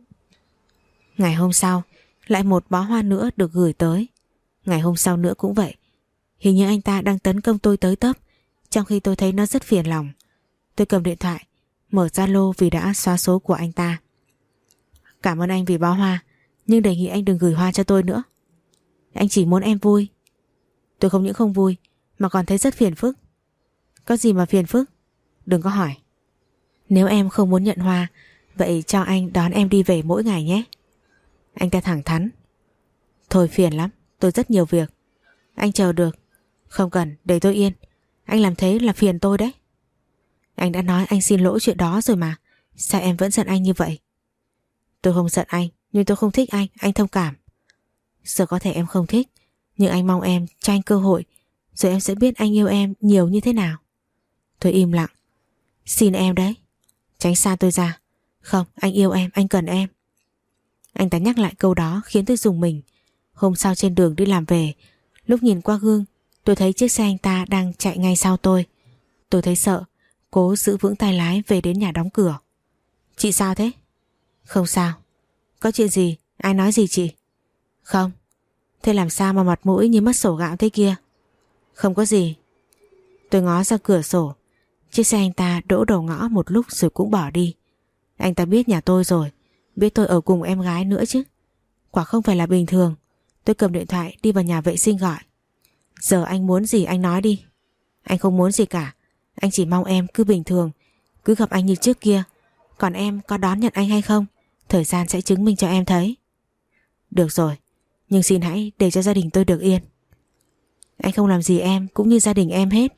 Ngày hôm sau, lại một bó hoa nữa được gửi tới. Ngày hôm sau nữa cũng vậy. Hình như anh ta đang tấn công tôi tới tấp, trong khi tôi thấy nó rất phiền lòng. Tôi cầm điện thoại, mở Zalo vì đã xóa số của anh ta. Cảm ơn anh vì bó hoa, nhưng đề nghị anh đừng gửi hoa cho tôi nữa. Anh chỉ muốn em vui. Tôi không những không vui mà còn thấy rất phiền phức. Có gì mà phiền phức? Đừng có hỏi. Nếu em không muốn nhận hoa, vậy cho anh đón em đi về mỗi ngày nhé. Anh ta thẳng thắn. Thôi phiền lắm, tôi rất nhiều việc. Anh chờ được. Không cần, để tôi yên. Anh làm thế là phiền tôi đấy. Anh đã nói anh xin lỗi chuyện đó rồi mà. Sao em vẫn giận anh như vậy? Tôi không giận anh, nhưng tôi không thích anh, anh thông cảm. Giờ có thể em không thích, nhưng anh mong em cho anh cơ hội, rồi em sẽ biết anh yêu em nhiều như thế nào. Tôi im lặng. Xin em đấy, tránh xa tôi ra. Không, anh yêu em, anh cần em. Anh ta nhắc lại câu đó khiến tôi rùng mình. Hôm sau trên đường đi làm về, lúc nhìn qua gương, tôi thấy chiếc xe anh ta đang chạy ngay sau tôi. Tôi thấy sợ, cố giữ vững tay lái về đến nhà đóng cửa. Chị sao thế? Không sao. Có chuyện gì? Ai nói gì chị? Không. Thế làm sao mà mặt mũi như mất sổ gạo thế kia? Không có gì. Tôi ngó ra cửa sổ. Chiếc xe anh ta đỗ đầu ngõ một lúc rồi cũng bỏ đi. Anh ta biết nhà tôi rồi, biết tôi ở cùng em gái nữa chứ. Quả không phải là bình thường. Tôi cầm điện thoại đi vào nhà vệ sinh gọi. Giờ anh muốn gì anh nói đi. Anh không muốn gì cả. Anh chỉ mong em cứ bình thường, cứ gặp anh như trước kia. Còn em có đón nhận anh hay không, thời gian sẽ chứng minh cho em thấy. Được rồi, nhưng xin hãy để cho gia đình tôi được yên. Anh không làm gì em cũng như gia đình em hết.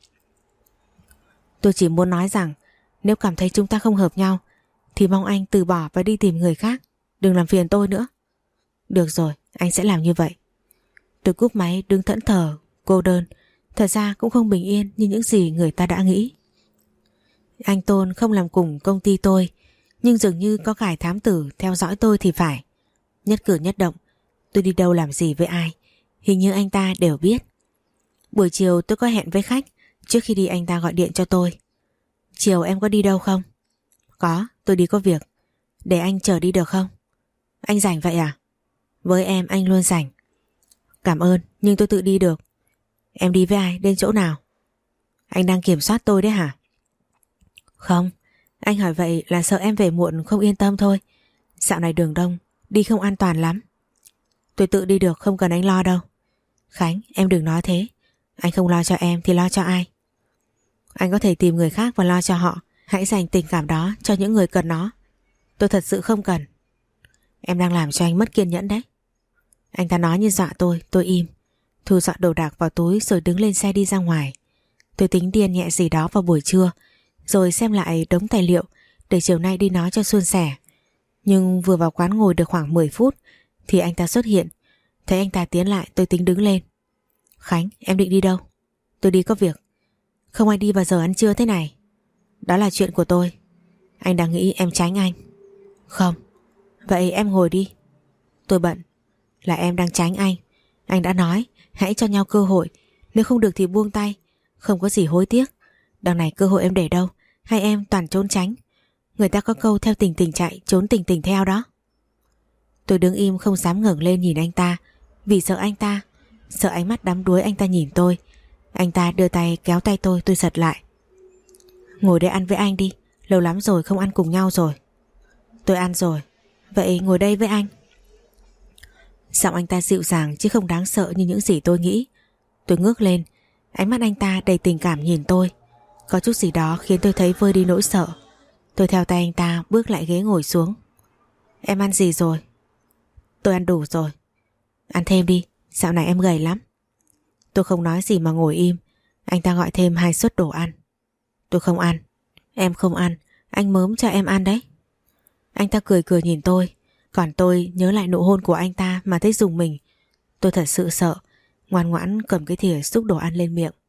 Tôi chỉ muốn nói rằng nếu cảm thấy chúng ta không hợp nhau thì mong anh từ bỏ và đi tìm người khác. Đừng làm phiền tôi nữa. Được rồi, anh sẽ làm như vậy. Tôi cúp máy đứng thẫn thờ, cô đơn. Thật ra cũng không bình yên như những gì người ta đã nghĩ. Anh Tôn không làm cùng công ty tôi, nhưng dường như có cải thám tử theo dõi tôi thì phải. Nhất cử nhất động, tôi đi đâu làm gì với ai, hình như anh ta đều biết. Buổi chiều tôi có hẹn với khách, trước khi đi anh ta gọi điện cho tôi. Chiều em có đi đâu không? Có, tôi đi có việc. Để anh chờ đi được không? Anh rảnh vậy à? Với em anh luôn rảnh. Cảm ơn, nhưng tôi tự đi được. Em đi với ai, đến chỗ nào? Anh đang kiểm soát tôi đấy hả? Không, anh hỏi vậy là sợ em về muộn không yên tâm thôi. Dạo này đường đông, đi không an toàn lắm. Tôi tự đi được, không cần anh lo đâu. Khánh, em đừng nói thế. Anh không lo cho em thì lo cho ai? Anh có thể tìm người khác và lo cho họ. Hãy dành tình cảm đó cho những người cần nó. Tôi thật sự không cần. Em đang làm cho anh mất kiên nhẫn đấy. Anh ta nói như dọa tôi, tôi im. Thu dọn đồ đạc vào túi rồi đứng lên xe đi ra ngoài. Tôi tính điên nhẹ gì đó vào buổi trưa, rồi xem lại đống tài liệu để chiều nay đi nói cho suôn sẻ. Nhưng vừa vào quán ngồi được khoảng mười phút thì anh ta xuất hiện. Thấy anh ta tiến lại, tôi tính đứng lên. Khánh, em định đi đâu? Tôi đi có việc. Không ai đi vào giờ ăn trưa thế này. Đó là chuyện của tôi. Anh đang nghĩ em tránh anh. Không. Vậy em ngồi đi. Tôi bận. Là em đang tránh anh. Anh đã nói hãy cho nhau cơ hội. Nếu không được thì buông tay. Không có gì hối tiếc. Đằng này cơ hội em để đâu? Hay em toàn trốn tránh? Người ta có câu theo tình tình chạy, trốn tình tình theo đó. Tôi đứng im không dám ngẩng lên nhìn anh ta, vì sợ anh ta, sợ ánh mắt đắm đuối anh ta nhìn tôi. Anh ta đưa tay kéo tay tôi, tôi giật lại. Ngồi đây ăn với anh đi, lâu lắm rồi không ăn cùng nhau rồi. Tôi ăn rồi. Vậy ngồi đây với anh. Giọng anh ta dịu dàng chứ không đáng sợ như những gì tôi nghĩ. Tôi ngước lên, ánh mắt anh ta đầy tình cảm nhìn tôi. Có chút gì đó khiến tôi thấy vơi đi nỗi sợ. Tôi theo tay anh ta bước lại ghế ngồi xuống. Em ăn gì rồi? Tôi ăn đủ rồi. Ăn thêm đi, dạo này em gầy lắm. Tôi không nói gì mà ngồi im. Anh ta gọi thêm hai suất đồ ăn. Tôi không ăn. Em không ăn, anh mớm cho em ăn đấy. Anh ta cười cười nhìn tôi. Còn tôi nhớ lại nụ hôn của anh ta mà thấy rùng mình. Tôi thật sự sợ. Ngoan ngoãn cầm cái thìa xúc đồ ăn lên miệng.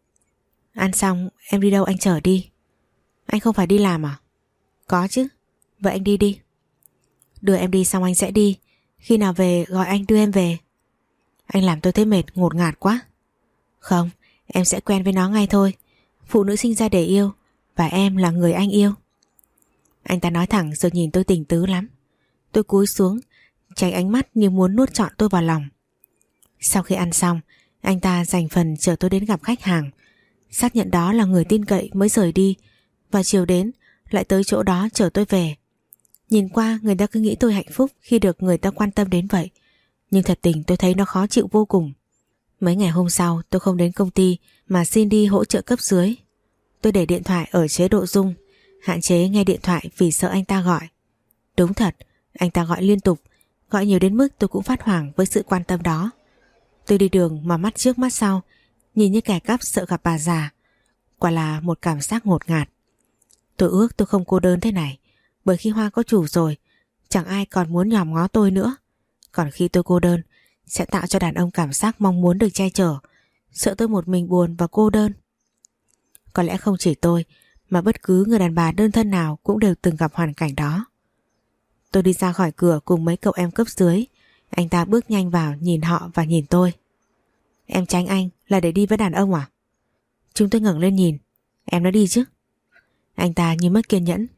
Ăn xong em đi đâu anh chở đi. Anh không phải đi làm à? Có chứ. Vậy anh đi đi. Đưa em đi xong anh sẽ đi. Khi nào về gọi anh đưa em về. Anh làm tôi thấy mệt, ngột ngạt quá. Không, em sẽ quen với nó ngay thôi. Phụ nữ sinh ra để yêu, và em là người anh yêu. Anh ta nói thẳng rồi nhìn tôi tình tứ lắm. Tôi cúi xuống, tránh ánh mắt như muốn nuốt trọn tôi vào lòng. Sau khi ăn xong, anh ta dành phần chở tôi đến gặp khách hàng. Xác nhận đó là người tin cậy mới rời đi. Và chiều đến lại tới chỗ đó chở tôi về. Nhìn qua người ta cứ nghĩ tôi hạnh phúc khi được người ta quan tâm đến vậy. Nhưng thật tình tôi thấy nó khó chịu vô cùng. Mấy ngày hôm sau tôi không đến công ty mà xin đi hỗ trợ cấp dưới. Tôi để điện thoại ở chế độ rung, hạn chế nghe điện thoại vì sợ anh ta gọi. Đúng thật, anh ta gọi liên tục, gọi nhiều đến mức tôi cũng phát hoảng với sự quan tâm đó. Tôi đi đường mà mắt trước mắt sau, nhìn như kẻ cắp sợ gặp bà già. Quả là một cảm giác ngột ngạt. Tôi ước tôi không cô đơn thế này, bởi khi Hoa có chủ rồi, chẳng ai còn muốn nhòm ngó tôi nữa. Còn khi tôi cô đơn, sẽ tạo cho đàn ông cảm giác mong muốn được che chở, sợ tôi một mình buồn và cô đơn. Có lẽ không chỉ tôi, mà bất cứ người đàn bà đơn thân nào cũng đều từng gặp hoàn cảnh đó. Tôi đi ra khỏi cửa cùng mấy cậu em cấp dưới. Anh ta bước nhanh vào nhìn họ và nhìn tôi. Em tránh anh là để đi với đàn ông à? Chúng tôi ngẩng lên nhìn. Em đã đi chứ? Anh ta như mất kiên nhẫn.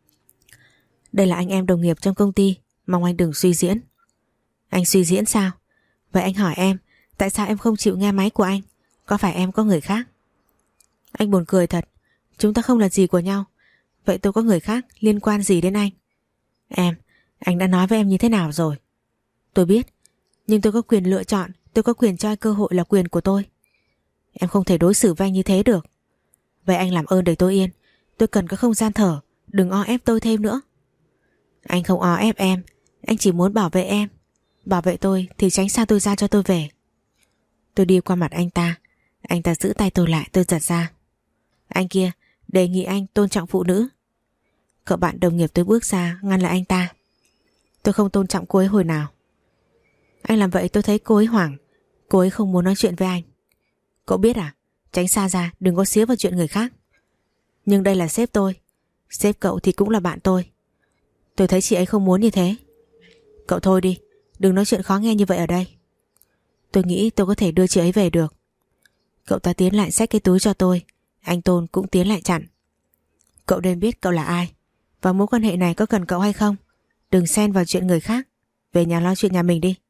Đây là anh em đồng nghiệp trong công ty, mong anh đừng suy diễn. Anh suy diễn sao? Vậy anh hỏi em, tại sao em không chịu nghe máy của anh? Có phải em có người khác? Anh buồn cười thật. Chúng ta không là gì của nhau. Vậy tôi có người khác liên quan gì đến anh? Em, anh đã nói với em như thế nào rồi? Tôi biết, nhưng tôi có quyền lựa chọn. Tôi có quyền cho cơ hội là quyền của tôi. Em không thể đối xử với anh như thế được. Vậy anh làm ơn để tôi yên. Tôi cần có không gian thở. Đừng o ép tôi thêm nữa. Anh không o ép em. Anh chỉ muốn bảo vệ em. Bảo vệ tôi thì tránh xa tôi ra cho tôi về. Tôi đi qua mặt anh ta. Anh ta giữ tay tôi lại, tôi giật ra. Anh kia, đề nghị anh tôn trọng phụ nữ. Cậu bạn đồng nghiệp tôi bước ra ngăn lại anh ta. Tôi không tôn trọng cô ấy hồi nào. Anh làm vậy tôi thấy cô ấy hoảng. Cô ấy không muốn nói chuyện với anh. Cậu biết à? Tránh xa ra, đừng có xía vào chuyện người khác. Nhưng đây là sếp tôi. Sếp cậu thì cũng là bạn tôi. Tôi thấy chị ấy không muốn như thế. Cậu thôi đi, đừng nói chuyện khó nghe như vậy ở đây. Tôi nghĩ tôi có thể đưa chị ấy về được. Cậu ta tiến lại xách cái túi cho tôi. Anh Tôn cũng tiến lại chặn. Cậu nên biết cậu là ai, và mối quan hệ này có cần cậu hay không. Đừng xen vào chuyện người khác. Về nhà lo chuyện nhà mình đi.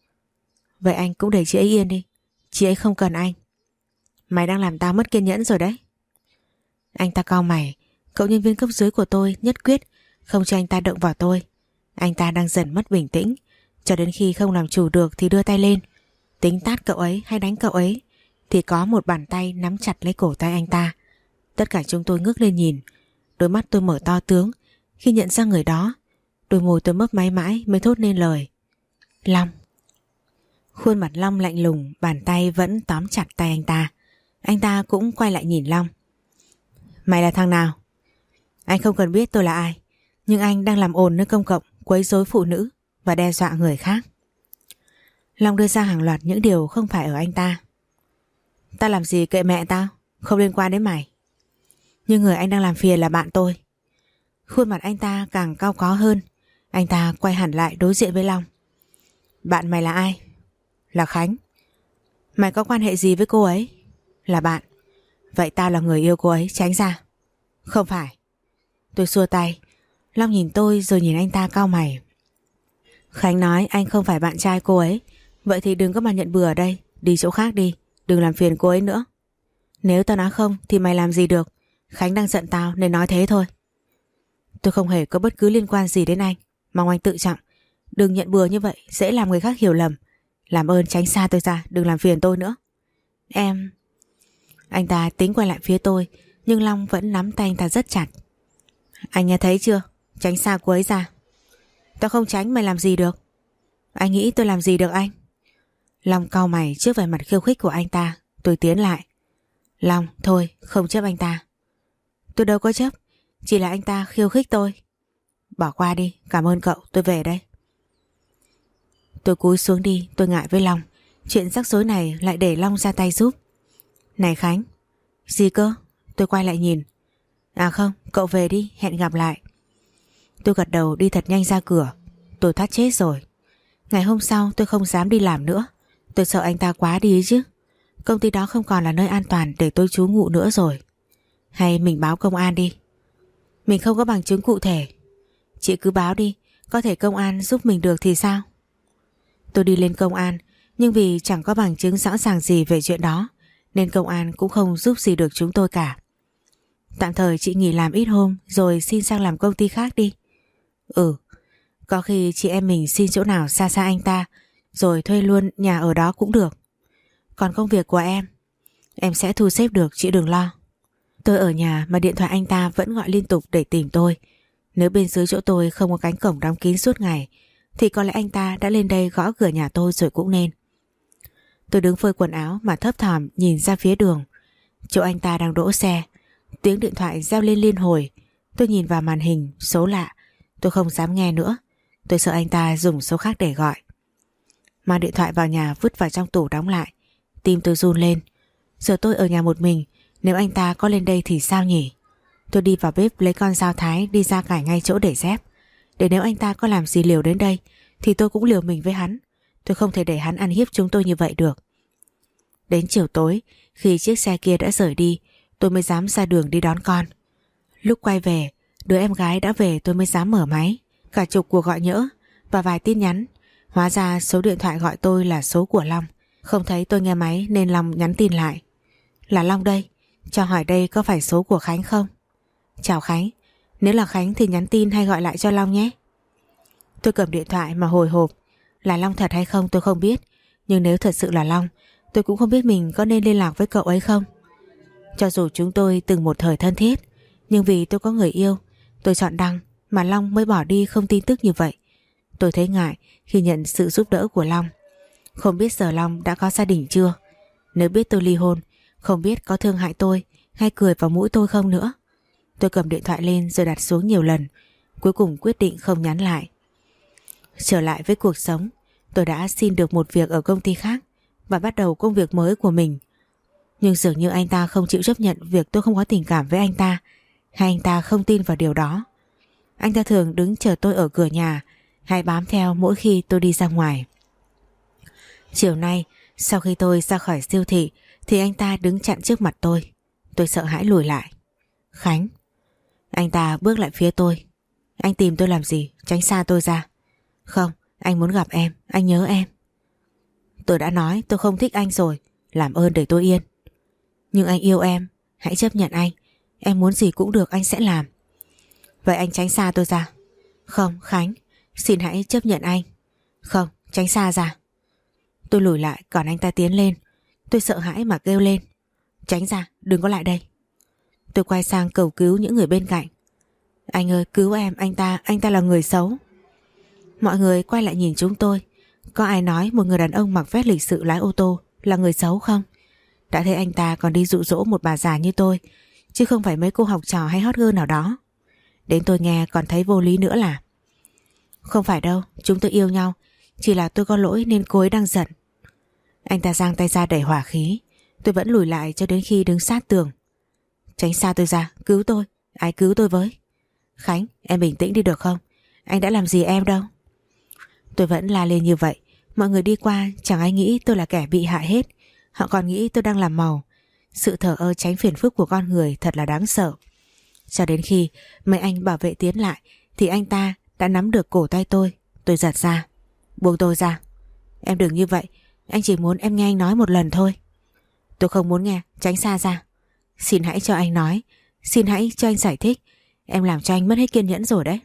Vậy anh cũng để chị ấy yên đi. Chị ấy không cần anh. Mày đang làm tao mất kiên nhẫn rồi đấy. Anh ta cau mày. Cậu nhân viên cấp dưới của tôi nhất quyết không cho anh ta động vào tôi. Anh ta đang dần mất bình tĩnh, cho đến khi không làm chủ được thì đưa tay lên. Tính tát cậu ấy hay đánh cậu ấy thì có một bàn tay nắm chặt lấy cổ tay anh ta. Tất cả chúng tôi ngước lên nhìn. Đôi mắt tôi mở to tướng khi nhận ra người đó. Đôi môi tôi mấp máy mãi mới thốt nên lời. Long. Khuôn mặt Long lạnh lùng, bàn tay vẫn tóm chặt tay anh ta. Anh ta cũng quay lại nhìn Long. Mày là thằng nào? Anh không cần biết tôi là ai, nhưng anh đang làm ồn nơi công cộng, quấy rối phụ nữ và đe dọa người khác. Long đưa ra hàng loạt những điều không phải ở anh ta. Tao làm gì kệ mẹ tao, không liên quan đến mày. Nhưng người anh đang làm phiền là bạn tôi. Khuôn mặt anh ta càng cau có hơn. Anh ta quay hẳn lại đối diện với Long. Bạn mày là ai? Là Khánh. Mày có quan hệ gì với cô ấy? Là bạn. Vậy tao là người yêu cô ấy, tránh ra. Không phải. Tôi xua tay. Long nhìn tôi rồi nhìn anh ta cau mày. Khánh nói anh không phải bạn trai cô ấy. Vậy thì đừng có mà nhận bừa ở đây. Đi chỗ khác đi, đừng làm phiền cô ấy nữa. Nếu tao nói không thì mày làm gì được. Khánh đang giận tao nên nói thế thôi. Tôi không hề có bất cứ liên quan gì đến anh. Mong anh tự trọng. Đừng nhận bừa như vậy, dễ làm người khác hiểu lầm. Làm ơn tránh xa tôi ra, đừng làm phiền tôi nữa. Em... Anh ta tính quay lại phía tôi, nhưng Long vẫn nắm tay anh ta rất chặt. Anh nghe thấy chưa? Tránh xa cô ấy ra. Tao không tránh mày làm gì được. Anh nghĩ tôi làm gì được anh? Long cau mày trước vẻ mặt khiêu khích của anh ta. Tôi tiến lại. Long, thôi, không chấp anh ta. Tôi đâu có chấp, chỉ là anh ta khiêu khích tôi. Bỏ qua đi, cảm ơn cậu, tôi về đây. Tôi cúi xuống đi, tôi ngại với Long. Chuyện rắc rối này lại để Long ra tay giúp. Này Khánh. Gì cơ? Tôi quay lại nhìn. À không, cậu về đi, hẹn gặp lại. Tôi gật đầu đi thật nhanh ra cửa. Tôi thoát chết rồi. Ngày hôm sau tôi không dám đi làm nữa. Tôi sợ anh ta quá đi chứ. Công ty đó không còn là nơi an toàn để tôi trú ngụ nữa rồi. Hay mình báo công an đi. Mình không có bằng chứng cụ thể. Chị cứ báo đi, có thể công an giúp mình được thì sao? Tôi đi lên công an, nhưng vì chẳng có bằng chứng rõ ràng gì về chuyện đó, nên công an cũng không giúp gì được chúng tôi cả. Tạm thời chị nghỉ làm ít hôm rồi xin sang làm công ty khác đi. Ừ, có khi chị em mình xin chỗ nào xa xa anh ta, rồi thuê luôn nhà ở đó cũng được. Còn công việc của em, em sẽ thu xếp được, chị đừng lo. Tôi ở nhà mà điện thoại anh ta vẫn gọi liên tục để tìm tôi. Nếu bên dưới chỗ tôi không có cánh cổng đóng kín suốt ngày, thì có lẽ anh ta đã lên đây gõ cửa nhà tôi rồi cũng nên. Tôi đứng phơi quần áo mà thấp thỏm nhìn ra phía đường. Chỗ anh ta đang đỗ xe. Tiếng điện thoại reo lên liên hồi. Tôi nhìn vào màn hình, số lạ. Tôi không dám nghe nữa. Tôi sợ anh ta dùng số khác để gọi. Mang điện thoại vào nhà vứt vào trong tủ đóng lại. Tim tôi run lên. Giờ tôi ở nhà một mình, nếu anh ta có lên đây thì sao nhỉ? Tôi đi vào bếp lấy con dao thái đi ra cải ngay chỗ để dép. Để nếu anh ta có làm gì liều đến đây thì tôi cũng liều mình với hắn. Tôi không thể để hắn ăn hiếp chúng tôi như vậy được. Đến chiều tối, khi chiếc xe kia đã rời đi, tôi mới dám ra đường đi đón con. Lúc quay về, đứa em gái đã về tôi mới dám mở máy. Cả chục cuộc gọi nhỡ và vài tin nhắn. Hóa ra số điện thoại gọi tôi là số của Long. Không thấy tôi nghe máy nên Long nhắn tin lại. Là Long đây, cho hỏi đây có phải số của Khánh không? Chào Khánh, nếu là Khánh thì nhắn tin hay gọi lại cho Long nhé. Tôi cầm điện thoại mà hồi hộp. Là Long thật hay không tôi không biết, nhưng nếu thật sự là Long, tôi cũng không biết mình có nên liên lạc với cậu ấy không. Cho dù chúng tôi từng một thời thân thiết, nhưng vì tôi có người yêu, tôi chọn đăng, mà Long mới bỏ đi không tin tức như vậy. Tôi thấy ngại khi nhận sự giúp đỡ của Long. Không biết giờ Long đã có gia đình chưa? Nếu biết tôi ly hôn, không biết có thương hại tôi hay cười vào mũi tôi không nữa. Tôi cầm điện thoại lên rồi đặt xuống nhiều lần, cuối cùng quyết định không nhắn lại. Trở lại với cuộc sống, tôi đã xin được một việc ở công ty khác và bắt đầu công việc mới của mình. Nhưng dường như anh ta không chịu chấp nhận việc tôi không có tình cảm với anh ta, Hay anh ta không tin vào điều đó? Anh ta thường đứng chờ tôi ở cửa nhà hay bám theo mỗi khi tôi đi ra ngoài. Chiều nay sau khi tôi ra khỏi siêu thị thì anh ta đứng chặn trước mặt tôi. Tôi sợ hãi lùi lại. Khánh. Anh ta bước lại phía tôi. Anh tìm tôi làm gì? Tránh xa tôi ra. Không, anh muốn gặp em, anh nhớ em. Tôi đã nói tôi không thích anh rồi, làm ơn để tôi yên. Nhưng anh yêu em, hãy chấp nhận anh. Em muốn gì cũng được anh sẽ làm. Vậy anh tránh xa tôi ra. Không Khánh, xin hãy chấp nhận anh. Không, tránh xa ra. Tôi lùi lại còn anh ta tiến lên. Tôi sợ hãi mà kêu lên. Tránh ra, đừng có lại đây. Tôi quay sang cầu cứu những người bên cạnh. Anh ơi cứu em, anh ta, anh ta là người xấu. Mọi người quay lại nhìn chúng tôi. Có ai nói một người đàn ông mặc vest lịch sự lái ô tô là người xấu không? Đã thấy anh ta còn đi dụ dỗ một bà già như tôi, chứ không phải mấy cô học trò hay hot girl nào đó. Đến tôi nghe còn thấy vô lý nữa là. Không phải đâu, chúng tôi yêu nhau. Chỉ là tôi có lỗi nên cô ấy đang giận. Anh ta giang tay ra đẩy hỏa khí. Tôi vẫn lùi lại cho đến khi đứng sát tường. Tránh xa tôi ra, cứu tôi. Ai cứu tôi với? Khánh, em bình tĩnh đi được không? Anh đã làm gì em đâu. Tôi vẫn la lên như vậy. Mọi người đi qua chẳng ai nghĩ tôi là kẻ bị hại hết. Họ còn nghĩ tôi đang làm màu. Sự thờ ơ tránh phiền phức của con người thật là đáng sợ. Cho đến khi mấy anh bảo vệ tiến lại thì anh ta đã nắm được cổ tay tôi. Tôi giật ra. Buông tôi ra. Em đừng như vậy. Anh chỉ muốn em nghe anh nói một lần thôi. Tôi không muốn nghe, tránh xa ra. Xin hãy cho anh nói. Xin hãy cho anh giải thích. Em làm cho anh mất hết kiên nhẫn rồi đấy.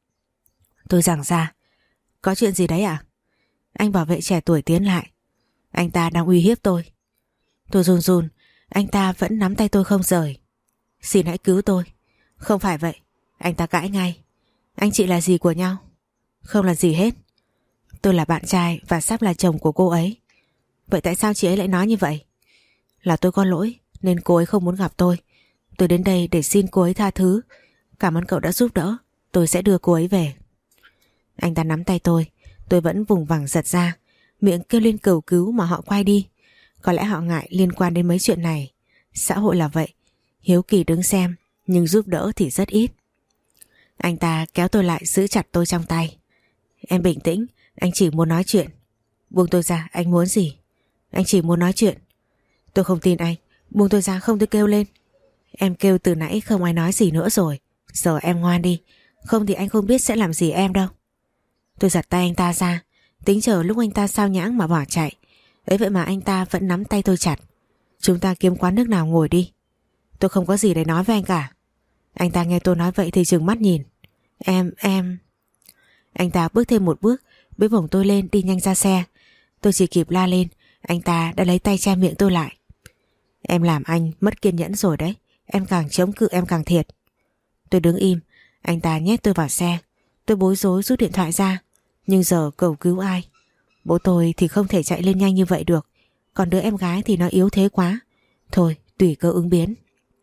Tôi giằng ra. Có chuyện gì đấy à? Anh bảo vệ trẻ tuổi tiến lại. Anh ta đang uy hiếp tôi. Tôi run run. Anh ta vẫn nắm tay tôi không rời. Xin hãy cứu tôi. Không phải vậy. Anh ta cãi ngay. Anh chị là gì của nhau? Không là gì hết. Tôi là bạn trai và sắp là chồng của cô ấy. Vậy tại sao chị ấy lại nói như vậy? Là tôi có lỗi nên cô ấy không muốn gặp tôi. Tôi đến đây để xin cô ấy tha thứ. Cảm ơn cậu đã giúp đỡ. Tôi sẽ đưa cô ấy về. Anh ta nắm tay tôi. Tôi vẫn vùng vằng giật ra. Miệng kêu lên cầu cứu mà họ quay đi. Có lẽ họ ngại liên quan đến mấy chuyện này. Xã hội là vậy. Hiếu kỳ đứng xem, nhưng giúp đỡ thì rất ít. Anh ta kéo tôi lại giữ chặt tôi trong tay. Em bình tĩnh, anh chỉ muốn nói chuyện. Buông tôi ra, anh muốn gì? Anh chỉ muốn nói chuyện. Tôi không tin anh. Buông tôi ra không tôi kêu lên. Em kêu từ nãy không ai nói gì nữa rồi. Giờ em ngoan đi. Không thì anh không biết sẽ làm gì em đâu. Tôi giật tay anh ta ra. Tính chờ lúc anh ta sao nhãng mà bỏ chạy. Ấy vậy mà anh ta vẫn nắm tay tôi chặt. Chúng ta kiếm quán nước nào ngồi đi. Tôi không có gì để nói với anh cả. Anh ta nghe tôi nói vậy thì trừng mắt nhìn. Em, em... Anh ta bước thêm một bước, bế bổng tôi lên đi nhanh ra xe. Tôi chỉ kịp la lên. Anh ta đã lấy tay che miệng tôi lại. Em làm anh mất kiên nhẫn rồi đấy. Em càng chống cự em càng thiệt. Tôi đứng im. Anh ta nhét tôi vào xe. Tôi bối rối rút điện thoại ra. Nhưng giờ cầu cứu ai? Bố tôi thì không thể chạy lên nhanh như vậy được. Còn đứa em gái thì nó yếu thế quá. Thôi tùy cơ ứng biến.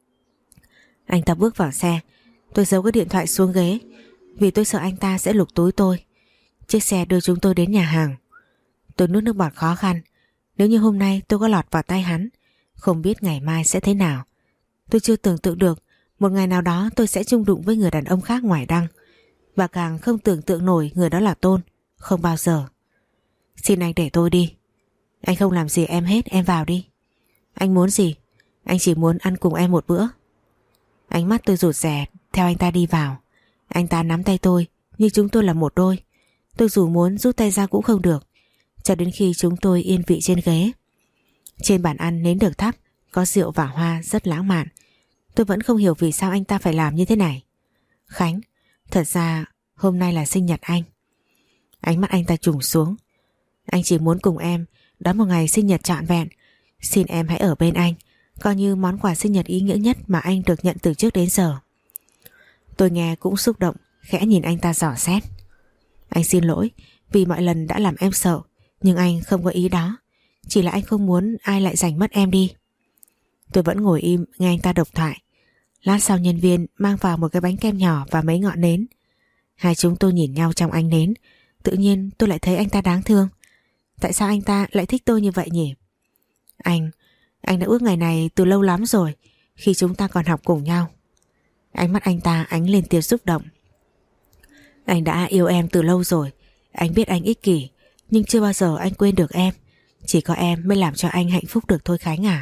Anh ta bước vào xe. Tôi giấu cái điện thoại xuống ghế vì tôi sợ anh ta sẽ lục túi tôi. Chiếc xe đưa chúng tôi đến nhà hàng. Tôi nuốt nước bọt khó khăn. Nếu như hôm nay tôi có lọt vào tay hắn, không biết ngày mai sẽ thế nào. Tôi chưa tưởng tượng được một ngày nào đó tôi sẽ chung đụng với người đàn ông khác ngoài Đăng. Và càng không tưởng tượng nổi người đó là Tôn. Không bao giờ. Xin anh để tôi đi. Anh không làm gì em hết, em vào đi. Anh muốn gì? Anh chỉ muốn ăn cùng em một bữa. Ánh mắt tôi rụt rè theo anh ta đi vào. Anh ta nắm tay tôi như chúng tôi là một đôi. Tôi dù muốn rút tay ra cũng không được. Cho đến khi chúng tôi yên vị trên ghế. Trên bàn ăn nến được thắp, có rượu và hoa rất lãng mạn. Tôi vẫn không hiểu vì sao anh ta phải làm như thế này. Khánh, thật ra hôm nay là sinh nhật anh. Ánh mắt anh ta trùng xuống. Anh chỉ muốn cùng em đón một ngày sinh nhật trọn vẹn. Xin em hãy ở bên anh, coi như món quà sinh nhật ý nghĩa nhất mà anh được nhận từ trước đến giờ. Tôi nghe cũng xúc động, khẽ nhìn anh ta dò xét. Anh xin lỗi vì mọi lần đã làm em sợ. Nhưng anh không có ý đó. Chỉ là anh không muốn ai lại giành mất em đi. Tôi vẫn ngồi im nghe anh ta độc thoại. Lát sau nhân viên mang vào một cái bánh kem nhỏ và mấy ngọn nến. Hai chúng tôi nhìn nhau trong ánh nến. Tự nhiên tôi lại thấy anh ta đáng thương. Tại sao anh ta lại thích tôi như vậy nhỉ? Anh, anh đã ước ngày này từ lâu lắm rồi. Khi chúng ta còn học cùng nhau. Ánh mắt anh ta ánh lên tia xúc động. Anh đã yêu em từ lâu rồi. Anh biết anh ích kỷ, nhưng chưa bao giờ anh quên được em. Chỉ có em mới làm cho anh hạnh phúc được thôi Khánh à.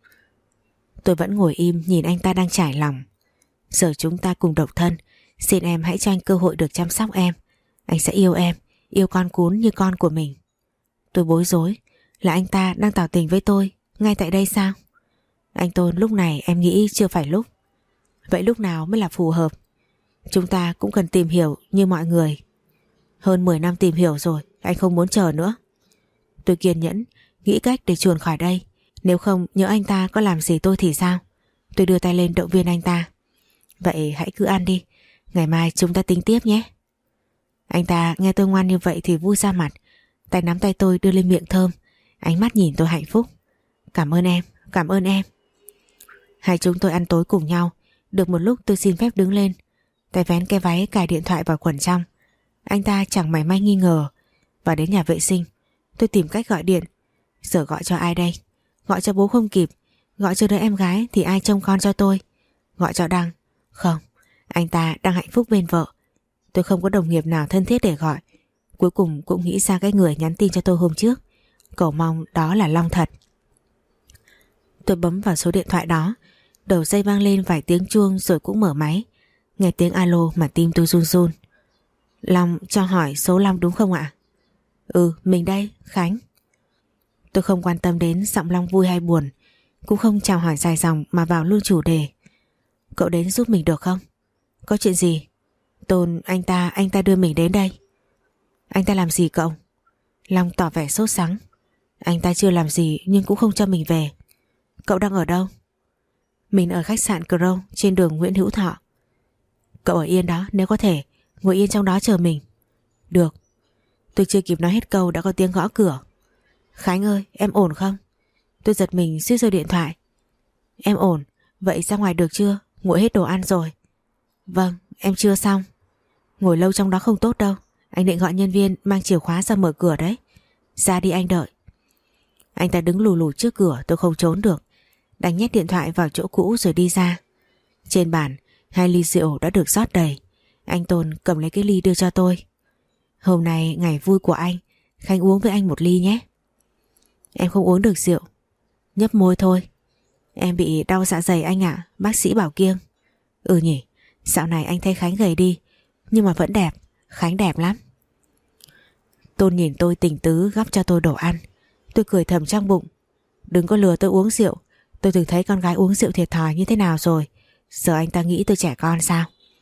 Tôi vẫn ngồi im nhìn anh ta đang trải lòng. Giờ chúng ta cùng độc thân, xin em hãy cho anh cơ hội được chăm sóc em. Anh sẽ yêu em, yêu con cún như con của mình. Tôi bối rối, là anh ta đang tỏ tình với tôi ngay tại đây sao? Anh Tôn, lúc này em nghĩ chưa phải lúc. Vậy lúc nào mới là phù hợp? Chúng ta cũng cần tìm hiểu như mọi người. Hơn mười năm tìm hiểu rồi, anh không muốn chờ nữa. Tôi kiên nhẫn, nghĩ cách để chuồn khỏi đây. Nếu không nhớ anh ta có làm gì tôi thì sao? Tôi đưa tay lên động viên anh ta. Vậy hãy cứ ăn đi, ngày mai chúng ta tính tiếp nhé. Anh ta nghe tôi ngoan như vậy thì vui ra mặt. Tay nắm tay tôi đưa lên miệng thơm, ánh mắt nhìn tôi hạnh phúc. Cảm ơn em, cảm ơn em. Hai chúng tôi ăn tối cùng nhau. Được một lúc tôi xin phép đứng lên, tay vén cái váy cài điện thoại vào quần trong. Anh ta chẳng mảy may nghi ngờ. Và đến nhà vệ sinh, tôi tìm cách gọi điện. Giờ gọi cho ai đây? Gọi cho bố không kịp, gọi cho đứa em gái thì ai trông con cho tôi? Gọi cho Đăng? Không, anh ta đang hạnh phúc bên vợ. Tôi không có đồng nghiệp nào thân thiết để gọi. Cuối cùng cũng nghĩ ra cái người nhắn tin cho tôi hôm trước. Cầu mong đó là Long thật. Tôi bấm vào số điện thoại đó. Đầu dây vang lên vài tiếng chuông rồi cũng mở máy. Nghe tiếng alo mà tim tôi run run. Long, cho hỏi số Long đúng không ạ? Ừ, mình đây, Khánh. Tôi không quan tâm đến giọng Long vui hay buồn, cũng không chào hỏi dài dòng mà vào luôn chủ đề. Cậu đến giúp mình được không? Có chuyện gì? Tôn, anh ta, anh ta đưa mình đến đây. Anh ta làm gì cậu? Long tỏ vẻ sốt sắng. Anh ta chưa làm gì nhưng cũng không cho mình về. Cậu đang ở đâu? Mình ở khách sạn Crown trên đường Nguyễn Hữu Thọ. Cậu ở yên đó, nếu có thể ngồi yên trong đó chờ mình. Được. Tôi chưa kịp nói hết câu đã có tiếng gõ cửa. Khánh ơi, em ổn không? Tôi giật mình suýt rơi điện thoại. Em ổn, vậy ra ngoài được chưa? Nguội hết đồ ăn rồi. Vâng, em chưa xong. Ngồi lâu trong đó không tốt đâu. Anh định gọi nhân viên mang chìa khóa ra mở cửa đấy. Ra đi, anh đợi. Anh ta đứng lù lù trước cửa, tôi không trốn được, đành nhét điện thoại vào chỗ cũ rồi đi ra. Trên bàn, hai ly rượu đã được rót đầy. Anh Tôn cầm lấy cái ly đưa cho tôi. Hôm nay ngày vui của anh, Khánh uống với anh một ly nhé. Em không uống được rượu. Nhấp môi thôi. Em bị đau dạ dày anh ạ, bác sĩ bảo kiêng. Ừ nhỉ, dạo này anh thấy Khánh gầy đi, nhưng mà vẫn đẹp. Khánh đẹp lắm. Tôn nhìn tôi tình tứ gắp cho tôi đồ ăn. Tôi cười thầm trong bụng. Đừng có lừa tôi uống rượu. Tôi từng thấy con gái uống rượu thiệt thòi như thế nào rồi. Giờ anh ta nghĩ tôi trẻ con sao?